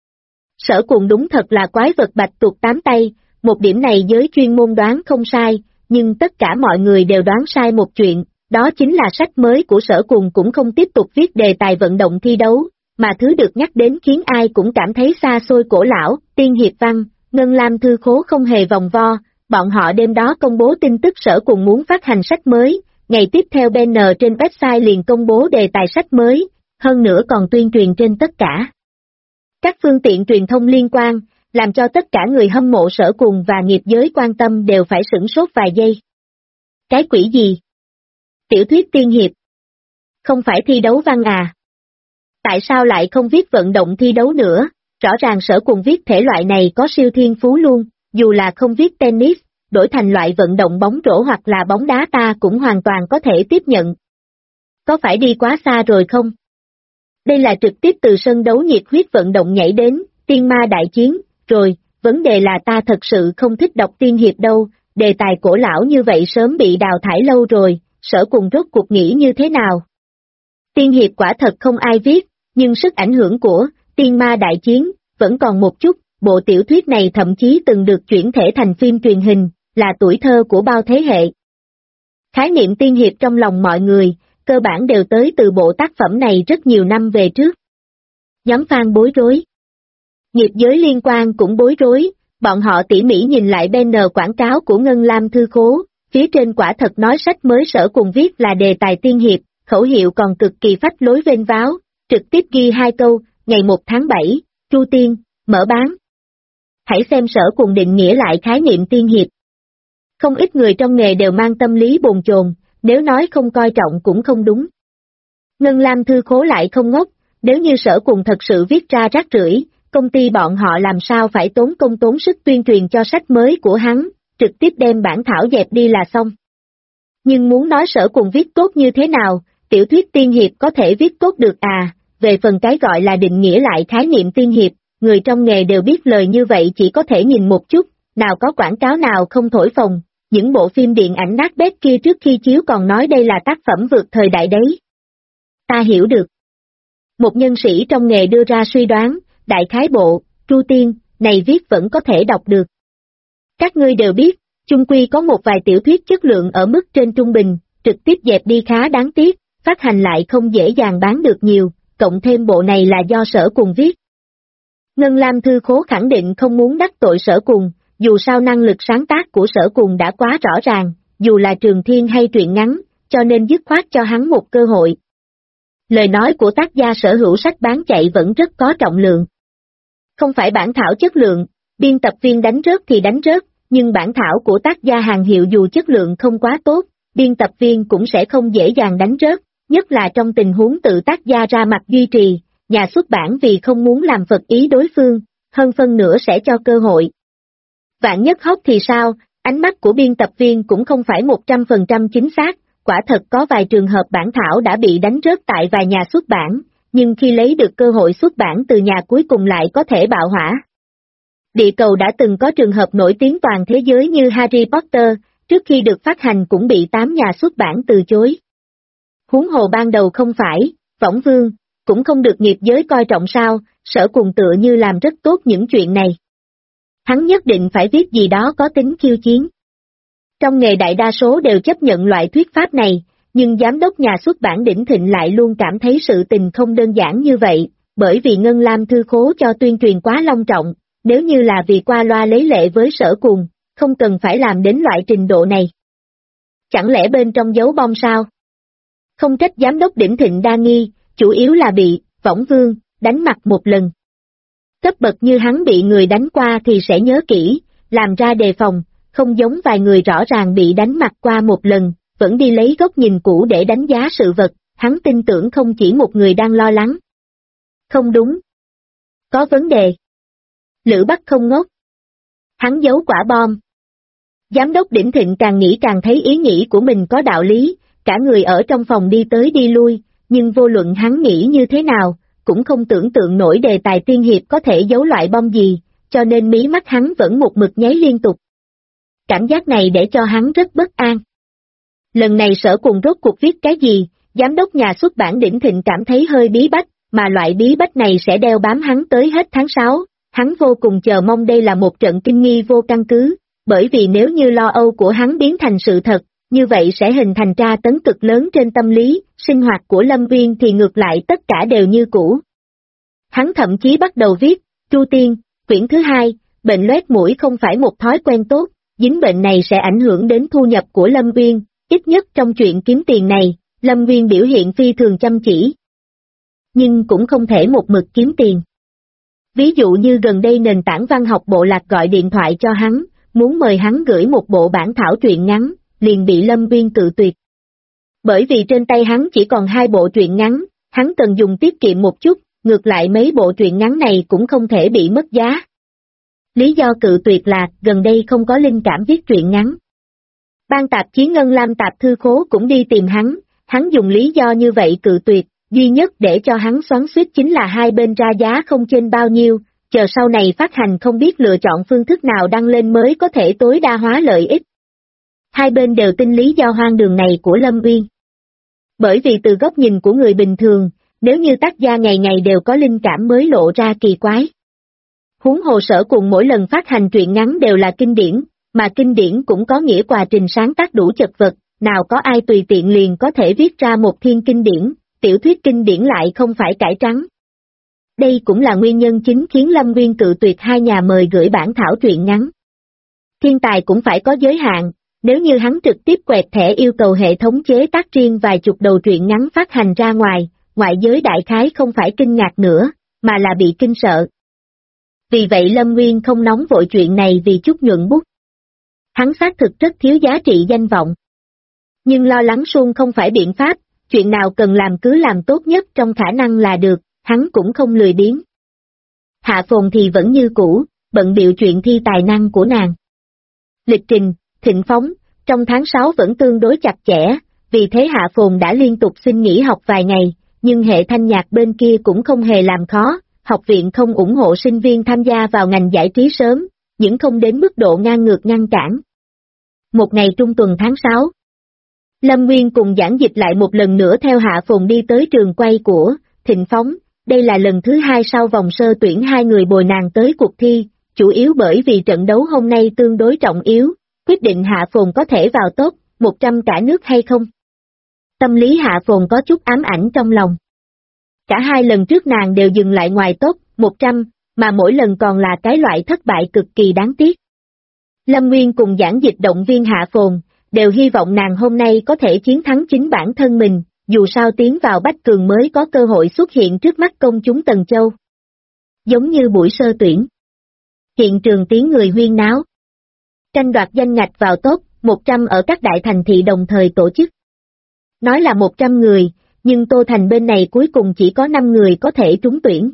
Sở Cuồng đúng thật là quái vật bạch tuộc tám tay, một điểm này giới chuyên môn đoán không sai, nhưng tất cả mọi người đều đoán sai một chuyện, đó chính là sách mới của Sở Cuồng cũng không tiếp tục viết đề tài vận động thi đấu, mà thứ được nhắc đến khiến ai cũng cảm thấy xa xôi cổ lão, tiên hiệp văn, Ngân Lam Thư Khố không hề vòng vo, bọn họ đêm đó công bố tin tức Sở Cuồng muốn phát hành sách mới, ngày tiếp theo banner trên website liền công bố đề tài sách mới, hơn nữa còn tuyên truyền trên tất cả các phương tiện truyền thông liên quan, làm cho tất cả người hâm mộ Sở Cuồng và nghiệp giới quan tâm đều phải sửng sốt vài giây. Cái quỷ gì? Tiểu thuyết tiên hiệp? Không phải thi đấu văn à? Tại sao lại không viết vận động thi đấu nữa? Rõ ràng Sở Cuồng viết thể loại này có siêu thiên phú luôn, dù là không viết tennis, đổi thành loại vận động bóng rổ hoặc là bóng đá ta cũng hoàn toàn có thể tiếp nhận. Có phải đi quá xa rồi không? Đây là trực tiếp từ sân đấu nhiệt huyết vận động nhảy đến, tiên ma đại chiến, rồi, vấn đề là ta thật sự không thích đọc tiên hiệp đâu, đề tài cổ lão như vậy sớm bị đào thải lâu rồi, Sở Cuồng rốt cuộc nghĩ như thế nào? Tiên hiệp quả thật không ai viết, nhưng sức ảnh hưởng của tiên ma đại chiến vẫn còn một chút, bộ tiểu thuyết này thậm chí từng được chuyển thể thành phim truyền hình, là tuổi thơ của bao thế hệ. Khái niệm tiên hiệp trong lòng mọi người, cơ bản đều tới từ bộ tác phẩm này rất nhiều năm về trước. Nhóm fan bối rối. Nghiệp giới liên quan cũng bối rối, bọn họ tỉ mỉ nhìn lại banner quảng cáo của Ngân Lam Thư Khố, phía trên quả thật nói sách mới Sở Cuồng viết là đề tài tiên hiệp, khẩu hiệu còn cực kỳ phách lối vênh váo, trực tiếp ghi hai câu, ngày 1 tháng 7, Chu Tiên, mở bán. Hãy xem Sở Cùng định nghĩa lại khái niệm tiên hiệp. Không ít người trong nghề đều mang tâm lý bồn chồn, nếu nói không coi trọng cũng không đúng. Ngân Lam Thư Khố lại không ngốc, nếu như Sở Cùng thật sự viết ra rác rưởi, công ty bọn họ làm sao phải tốn công tốn sức tuyên truyền cho sách mới của hắn, trực tiếp đem bản thảo dẹp đi là xong. Nhưng muốn nói Sở Cùng viết tốt như thế nào, tiểu thuyết tiên hiệp có thể viết tốt được à, về phần cái gọi là định nghĩa lại khái niệm tiên hiệp, người trong nghề đều biết lời như vậy chỉ có thể nhìn một chút, nào có quảng cáo nào không thổi phồng, những bộ phim điện ảnh nát bét kia trước khi chiếu còn nói đây là tác phẩm vượt thời đại đấy. Ta hiểu được. Một nhân sĩ trong nghề đưa ra suy đoán, đại khái bộ, Chu Tiên, này viết vẫn có thể đọc được. Các ngươi đều biết, chung quy có một vài tiểu thuyết chất lượng ở mức trên trung bình, trực tiếp dẹp đi khá đáng tiếc, phát hành lại không dễ dàng bán được nhiều, cộng thêm bộ này là do Sở Cùng viết. Ngân Lam Thư Khố khẳng định không muốn đắc tội Sở Cùng, dù sao năng lực sáng tác của Sở Cùng đã quá rõ ràng, dù là trường thiên hay truyện ngắn, cho nên dứt khoát cho hắn một cơ hội. Lời nói của tác gia sở hữu sách bán chạy vẫn rất có trọng lượng. Không phải bản thảo chất lượng, biên tập viên đánh rớt thì đánh rớt, nhưng bản thảo của tác gia hàng hiệu dù chất lượng không quá tốt, biên tập viên cũng sẽ không dễ dàng đánh rớt, nhất là trong tình huống tự tác gia ra mặt duy trì, nhà xuất bản vì không muốn làm phật ý đối phương, hơn phân nửa sẽ cho cơ hội. Vạn nhất hóc thì sao, ánh mắt của biên tập viên cũng không phải 100% chính xác, quả thật có vài trường hợp bản thảo đã bị đánh rớt tại vài nhà xuất bản, nhưng khi lấy được cơ hội xuất bản từ nhà cuối cùng lại có thể bạo hỏa. Địa cầu đã từng có trường hợp nổi tiếng toàn thế giới như Harry Potter, trước khi được phát hành cũng bị 8 nhà xuất bản từ chối. Huống hồ ban đầu không phải, Võng Vương, cũng không được nghiệp giới coi trọng sao, Sở Cùng tựa như làm rất tốt những chuyện này. Hắn nhất định phải viết gì đó có tính khiêu chiến. Trong nghề đại đa số đều chấp nhận loại thuyết pháp này, nhưng giám đốc nhà xuất bản Đỉnh Thịnh lại luôn cảm thấy sự tình không đơn giản như vậy, bởi vì Ngân Lam Thư Khố cho tuyên truyền quá long trọng, nếu như là vì qua loa lấy lệ với Sở Cùng, không cần phải làm đến loại trình độ này. Chẳng lẽ bên trong giấu bom sao? Không trách giám đốc Đỉnh Thịnh đa nghi, chủ yếu là bị Võng Vương đánh mặt một lần. Cấp bậc như hắn bị người đánh qua thì sẽ nhớ kỹ, làm ra đề phòng, không giống vài người rõ ràng bị đánh mặt qua một lần, vẫn đi lấy góc nhìn cũ để đánh giá sự vật, hắn tin tưởng không chỉ một người đang lo lắng. Không đúng. Có vấn đề. Lữ Bắc không ngốc. Hắn giấu quả bom. Giám đốc Đỉnh Thịnh càng nghĩ càng thấy ý nghĩ của mình có đạo lý, cả người ở trong phòng đi tới đi lui, nhưng vô luận hắn nghĩ như thế nào, cũng không tưởng tượng nổi đề tài tiên hiệp có thể giấu loại bom gì, cho nên mí mắt hắn vẫn một mực nháy liên tục. Cảm giác này để cho hắn rất bất an. Lần này Sở Cùng rốt cuộc viết cái gì, giám đốc nhà xuất bản Đỉnh Thịnh cảm thấy hơi bí bách, mà loại bí bách này sẽ đeo bám hắn tới hết tháng 6, hắn vô cùng chờ mong đây là một trận kinh nghi vô căn cứ, bởi vì nếu như lo âu của hắn biến thành sự thật, như vậy sẽ hình thành tra tấn cực lớn trên tâm lý, sinh hoạt của Lâm Uyên thì ngược lại tất cả đều như cũ. Hắn thậm chí bắt đầu viết, Chu Tiên, quyển thứ 2, bệnh loét mũi không phải một thói quen tốt, dính bệnh này sẽ ảnh hưởng đến thu nhập của Lâm Uyên, ít nhất trong chuyện kiếm tiền này, Lâm Uyên biểu hiện phi thường chăm chỉ. Nhưng cũng không thể một mực kiếm tiền. Ví dụ như gần đây nền tảng văn học Bộ Lạc gọi điện thoại cho hắn, muốn mời hắn gửi một bộ bản thảo truyện ngắn, liền bị Lâm Uyên cự tuyệt. Bởi vì trên tay hắn chỉ còn 2 bộ truyện ngắn, hắn cần dùng tiết kiệm một chút, ngược lại mấy bộ truyện ngắn này cũng không thể bị mất giá. Lý do cự tuyệt là gần đây không có linh cảm viết truyện ngắn. Ban tạp chí Ngân Lam Tạp Thư Khố cũng đi tìm hắn dùng lý do như vậy cự tuyệt, duy nhất để cho hắn xoắn xuýt chính là hai bên ra giá không chênh bao nhiêu, chờ sau này phát hành không biết lựa chọn phương thức nào đăng lên mới có thể tối đa hóa lợi ích. Hai bên đều tin lý do hoang đường này của Lâm Uyên. Bởi vì từ góc nhìn của người bình thường, nếu như tác gia ngày ngày đều có linh cảm mới lộ ra kỳ quái. Huống hồ Sở Cùng mỗi lần phát hành truyện ngắn đều là kinh điển, mà kinh điển cũng có nghĩa quá trình sáng tác đủ chật vật, nào có ai tùy tiện liền có thể viết ra một thiên kinh điển, tiểu thuyết kinh điển lại không phải cải trắng. Đây cũng là nguyên nhân chính khiến Lâm Uyên cự tuyệt hai nhà mời gửi bản thảo truyện ngắn. Thiên tài cũng phải có giới hạn, nếu như hắn trực tiếp quẹt thẻ yêu cầu hệ thống chế tác riêng vài chục đầu truyện ngắn phát hành ra ngoài, ngoại giới đại khái không phải kinh ngạc nữa, mà là bị kinh sợ. Vì vậy Lâm Nguyên không nóng vội chuyện này vì chút nhuận bút. Hắn xác thực rất thiếu giá trị danh vọng. Nhưng lo lắng suông không phải biện pháp, chuyện nào cần làm cứ làm tốt nhất trong khả năng là được, hắn cũng không lười biếng. Hạ Phồn thì vẫn như cũ, bận bịu chuyện thi tài năng của nàng. Lịch trình, thịnh phóng, trong tháng 6 vẫn tương đối chặt chẽ, vì thế Hạ Phồn đã liên tục xin nghỉ học vài ngày, nhưng hệ thanh nhạc bên kia cũng không hề làm khó, học viện không ủng hộ sinh viên tham gia vào ngành giải trí sớm, nhưng không đến mức độ ngang ngược ngăn cản. Một ngày trung tuần tháng 6, Lâm Nguyên cùng Giảng Dịch lại một lần nữa theo Hạ Phồn đi tới trường quay của Thịnh Phóng, đây là lần thứ 2 sau vòng sơ tuyển hai người bồi nàng tới cuộc thi, chủ yếu bởi vì trận đấu hôm nay tương đối trọng yếu, quyết định Hạ Phồn có thể vào top 100 cả nước hay không. Tâm lý Hạ Phồn có chút ám ảnh trong lòng. Cả hai lần trước nàng đều dừng lại ngoài top 100, mà mỗi lần còn là cái loại thất bại cực kỳ đáng tiếc. Lâm Nguyên cùng Giảng Dịch động viên Hạ Phồn, đều hy vọng nàng hôm nay có thể chiến thắng chính bản thân mình, dù sao tiến vào Bách Cường mới có cơ hội xuất hiện trước mắt công chúng Tần Châu. Giống như buổi sơ tuyển. Hiện trường tiếng người huyên náo. Tranh đoạt danh ngạch vào top 100 ở các đại thành thị đồng thời tổ chức. Nói là 100 người, nhưng Tô Thành bên này cuối cùng chỉ có 5 người có thể trúng tuyển.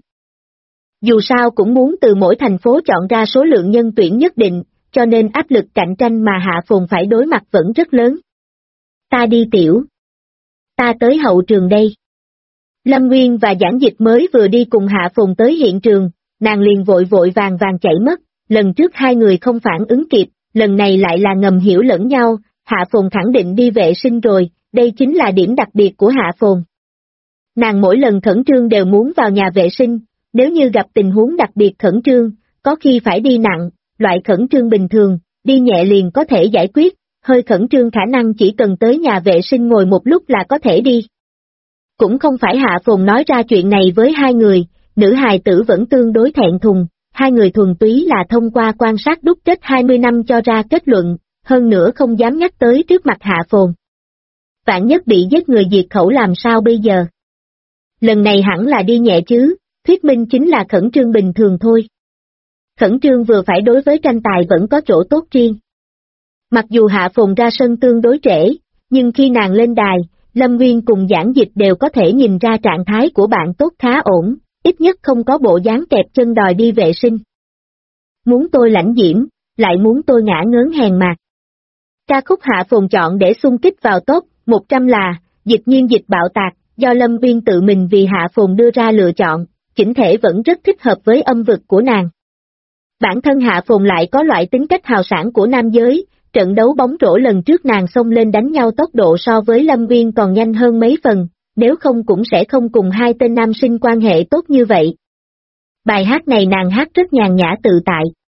Dù sao cũng muốn từ mỗi thành phố chọn ra số lượng nhân tuyển nhất định, cho nên áp lực cạnh tranh mà Hạ Phồn phải đối mặt vẫn rất lớn. Ta đi tiểu. Ta tới hậu trường đây. Lâm Nguyên và Giảng Dịch mới vừa đi cùng Hạ Phồn tới hiện trường, nàng liền vội vội vàng vàng chạy mất, lần trước hai người không phản ứng kịp, lần này lại là ngầm hiểu lẫn nhau, Hạ Phồn khẳng định đi vệ sinh rồi, đây chính là điểm đặc biệt của Hạ Phồn. Nàng mỗi lần khẩn trương đều muốn vào nhà vệ sinh, nếu như gặp tình huống đặc biệt khẩn trương, có khi phải đi nặng, loại khẩn trương bình thường, đi nhẹ liền có thể giải quyết, hơi khẩn trương khả năng chỉ cần tới nhà vệ sinh ngồi một lúc là có thể đi. Cũng không phải Hạ Phồn nói ra chuyện này với hai người, nữ hài tử vẫn tương đối thẹn thùng, hai người thuần túy là thông qua quan sát đúc kết 20 năm cho ra kết luận, hơn nữa không dám nhắc tới trước mặt Hạ Phồn. Vạn nhất bị giết người diệt khẩu làm sao bây giờ? Lần này hẳn là đi nhẹ chứ, thuyết minh chính là khẩn trương bình thường thôi. Khẩn trương vừa phải đối với tranh tài vẫn có chỗ tốt riêng. Mặc dù Hạ Phồn ra sân tương đối trễ, nhưng khi nàng lên đài, Lâm Nguyên cùng Giảng Dịch đều có thể nhìn ra trạng thái của bạn tốt khá ổn, ít nhất không có bộ dáng kẹp chân đòi đi vệ sinh. Muốn tôi lãnh diễm, lại muốn tôi ngã ngớn hèn mạt. Ca khúc Hạ Phồn chọn để xung kích vào top 100 là Dịch Nhiên Dịch Bạo Tạc, do Lâm Nguyên tự mình vì Hạ Phồn đưa ra lựa chọn, chỉnh thể vẫn rất thích hợp với âm vực của nàng. Bản thân Hạ Phồn lại có loại tính cách hào sảng của nam giới, trận đấu bóng rổ lần trước nàng xông lên đánh nhau tốc độ so với Lâm Nguyên còn nhanh hơn mấy phần, nếu không cũng sẽ không cùng hai tên nam sinh quan hệ tốt như vậy. Bài hát này nàng hát rất nhàn nhã tự tại.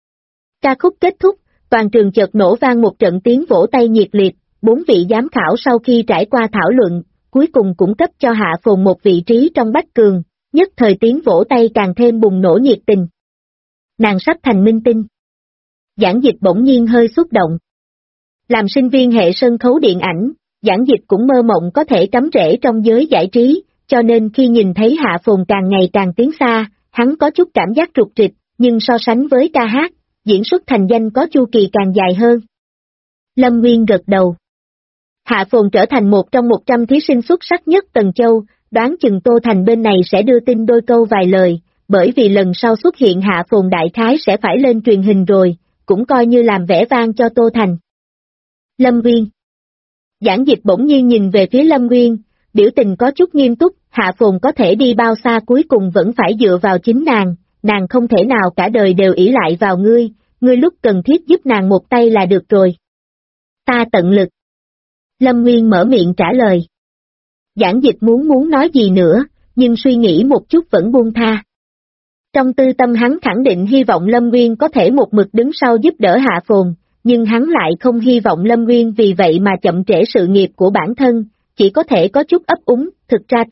Ca khúc kết thúc, toàn trường chợt nổ vang một trận tiếng vỗ tay nhiệt liệt, 4 vị giám khảo sau khi trải qua thảo luận, cuối cùng cũng cấp cho Hạ Phồn một vị trí trong Bách Cường, nhất thời tiếng vỗ tay càng thêm bùng nổ nhiệt tình. Nàng sắp thành minh tinh. Giảng Dịch bỗng nhiên hơi xúc động. Làm sinh viên hệ sân khấu điện ảnh, Giảng Dịch cũng mơ mộng có thể cắm rễ trong giới giải trí, cho nên khi nhìn thấy Hạ Phồn càng ngày càng tiến xa, hắn có chút cảm giác trục trịch, nhưng so sánh với ca hát, diễn xuất thành danh có chu kỳ càng dài hơn. Lâm Nguyên gật đầu. Hạ Phồn trở thành một trong 100 thí sinh xuất sắc nhất Tần Châu, đoán chừng Tô Thành bên này sẽ đưa tin đôi câu vài lời, bởi vì lần sau xuất hiện Hạ Phồn đại khái sẽ phải lên truyền hình rồi, cũng coi như làm vẻ vang cho Tô Thành. Lâm Nguyên. Giảng Dịch bỗng nhiên nhìn về phía Lâm Nguyên, biểu tình có chút nghiêm túc, Hạ Phồn có thể đi bao xa cuối cùng vẫn phải dựa vào chính nàng không thể nào cả đời đều ỷ lại vào ngươi lúc cần thiết giúp nàng một tay là được rồi. Ta tận lực. Lâm Nguyên mở miệng trả lời. Giảng Dịch muốn nói gì nữa, nhưng suy nghĩ một chút vẫn buông tha. Trong tư tâm hắn khẳng định hy vọng Lâm Nguyên có thể một mực đứng sau giúp đỡ Hạ Phồn, nhưng hắn lại không hy vọng Lâm Nguyên vì vậy mà chậm trễ sự nghiệp của bản thân, chỉ có thể có chút ấp úng, thực ra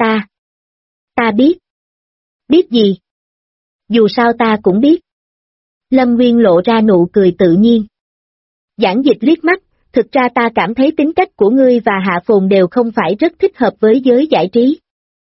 ta biết. Biết gì? Dù sao ta cũng biết. Lâm Nguyên lộ ra nụ cười tự nhiên. Giảng Dịch liếc mắt, thực ra ta cảm thấy tính cách của ngươi và Hạ Phồn đều không phải rất thích hợp với giới giải trí.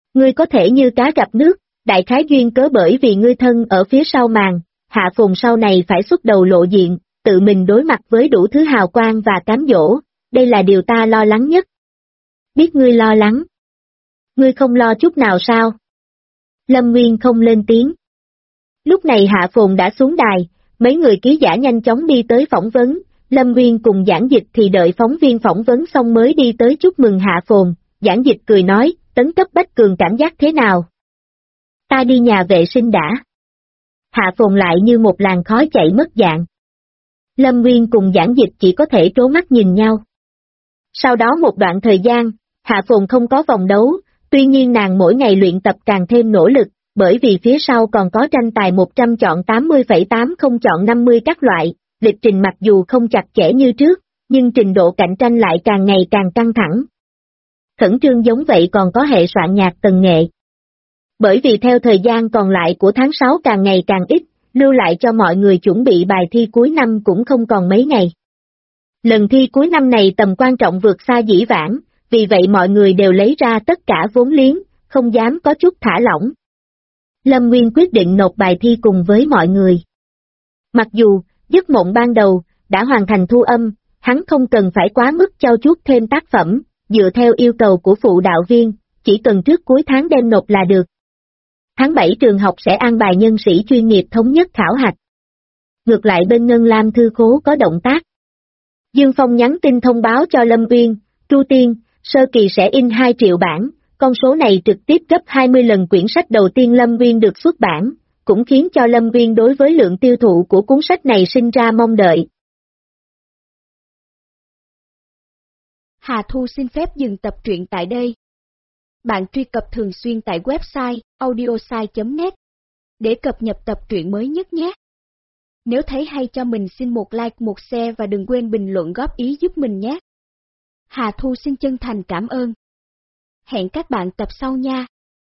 Ngươi có thể như cá gặp nước, đại khái duyên cớ bởi vì ngươi thân ở phía sau màn, Hạ Phồn sau này phải xuất đầu lộ diện, tự mình đối mặt với đủ thứ hào quang và cám dỗ, đây là điều ta lo lắng nhất. Biết ngươi lo lắng. Ngươi không lo chút nào sao? Lâm Nguyên không lên tiếng. Lúc này Hạ Phồn đã xuống đài, mấy người ký giả nhanh chóng đi tới phỏng vấn, Lâm Nguyên cùng Giảng Dịch thì đợi phóng viên phỏng vấn xong mới đi tới chúc mừng Hạ Phồn, Giảng Dịch cười nói, tấn cấp Bách Cường cảm giác thế nào? Ta đi nhà vệ sinh đã. Hạ Phồn lại như một làn khói chạy mất dạng. Lâm Nguyên cùng Giảng Dịch chỉ có thể trố mắt nhìn nhau. Sau đó một đoạn thời gian, Hạ Phồn không có vòng đấu, tuy nhiên nàng mỗi ngày luyện tập càng thêm nỗ lực, bởi vì phía sau còn có tranh tài 100 chọn 80,80 chọn 50 các loại, lịch trình mặc dù không chặt chẽ như trước, nhưng trình độ cạnh tranh lại càng ngày càng căng thẳng. Khẩn trương giống vậy còn có hệ soạn nhạc tần nghệ. Bởi vì theo thời gian còn lại của tháng 6 càng ngày càng ít, lưu lại cho mọi người chuẩn bị bài thi cuối năm cũng không còn mấy ngày. Lần thi cuối năm này tầm quan trọng vượt xa dĩ vãng, vì vậy mọi người đều lấy ra tất cả vốn liếng, không dám có chút thả lỏng. Lâm Nguyên quyết định nộp bài thi cùng với mọi người. Mặc dù, giấc mộng ban đầu, đã hoàn thành thu âm, hắn không cần phải quá mức trau chuốt thêm tác phẩm, dựa theo yêu cầu của phụ đạo viên, chỉ cần trước cuối tháng đem nộp là được. Tháng 7 trường học sẽ an bài nhân sĩ chuyên nghiệp thống nhất khảo hạch. Ngược lại bên Ngân Lam Thư Khố có động tác. Dương Phong nhắn tin thông báo cho Lâm Uyên, Tru Tiên, sơ kỳ sẽ in 2 triệu bản, con số này trực tiếp gấp 20 lần quyển sách đầu tiên Lâm Uyên được xuất bản, cũng khiến cho Lâm Uyên đối với lượng tiêu thụ của cuốn sách này sinh ra mong đợi. Hà Thu xin phép dừng tập truyện tại đây. Bạn truy cập thường xuyên tại website audiosai.net để cập nhật tập truyện mới nhất nhé. Nếu thấy hay cho mình xin một like, một share và đừng quên bình luận góp ý giúp mình nhé. Hà Thu xin chân thành cảm ơn. Hẹn các bạn tập sau nha.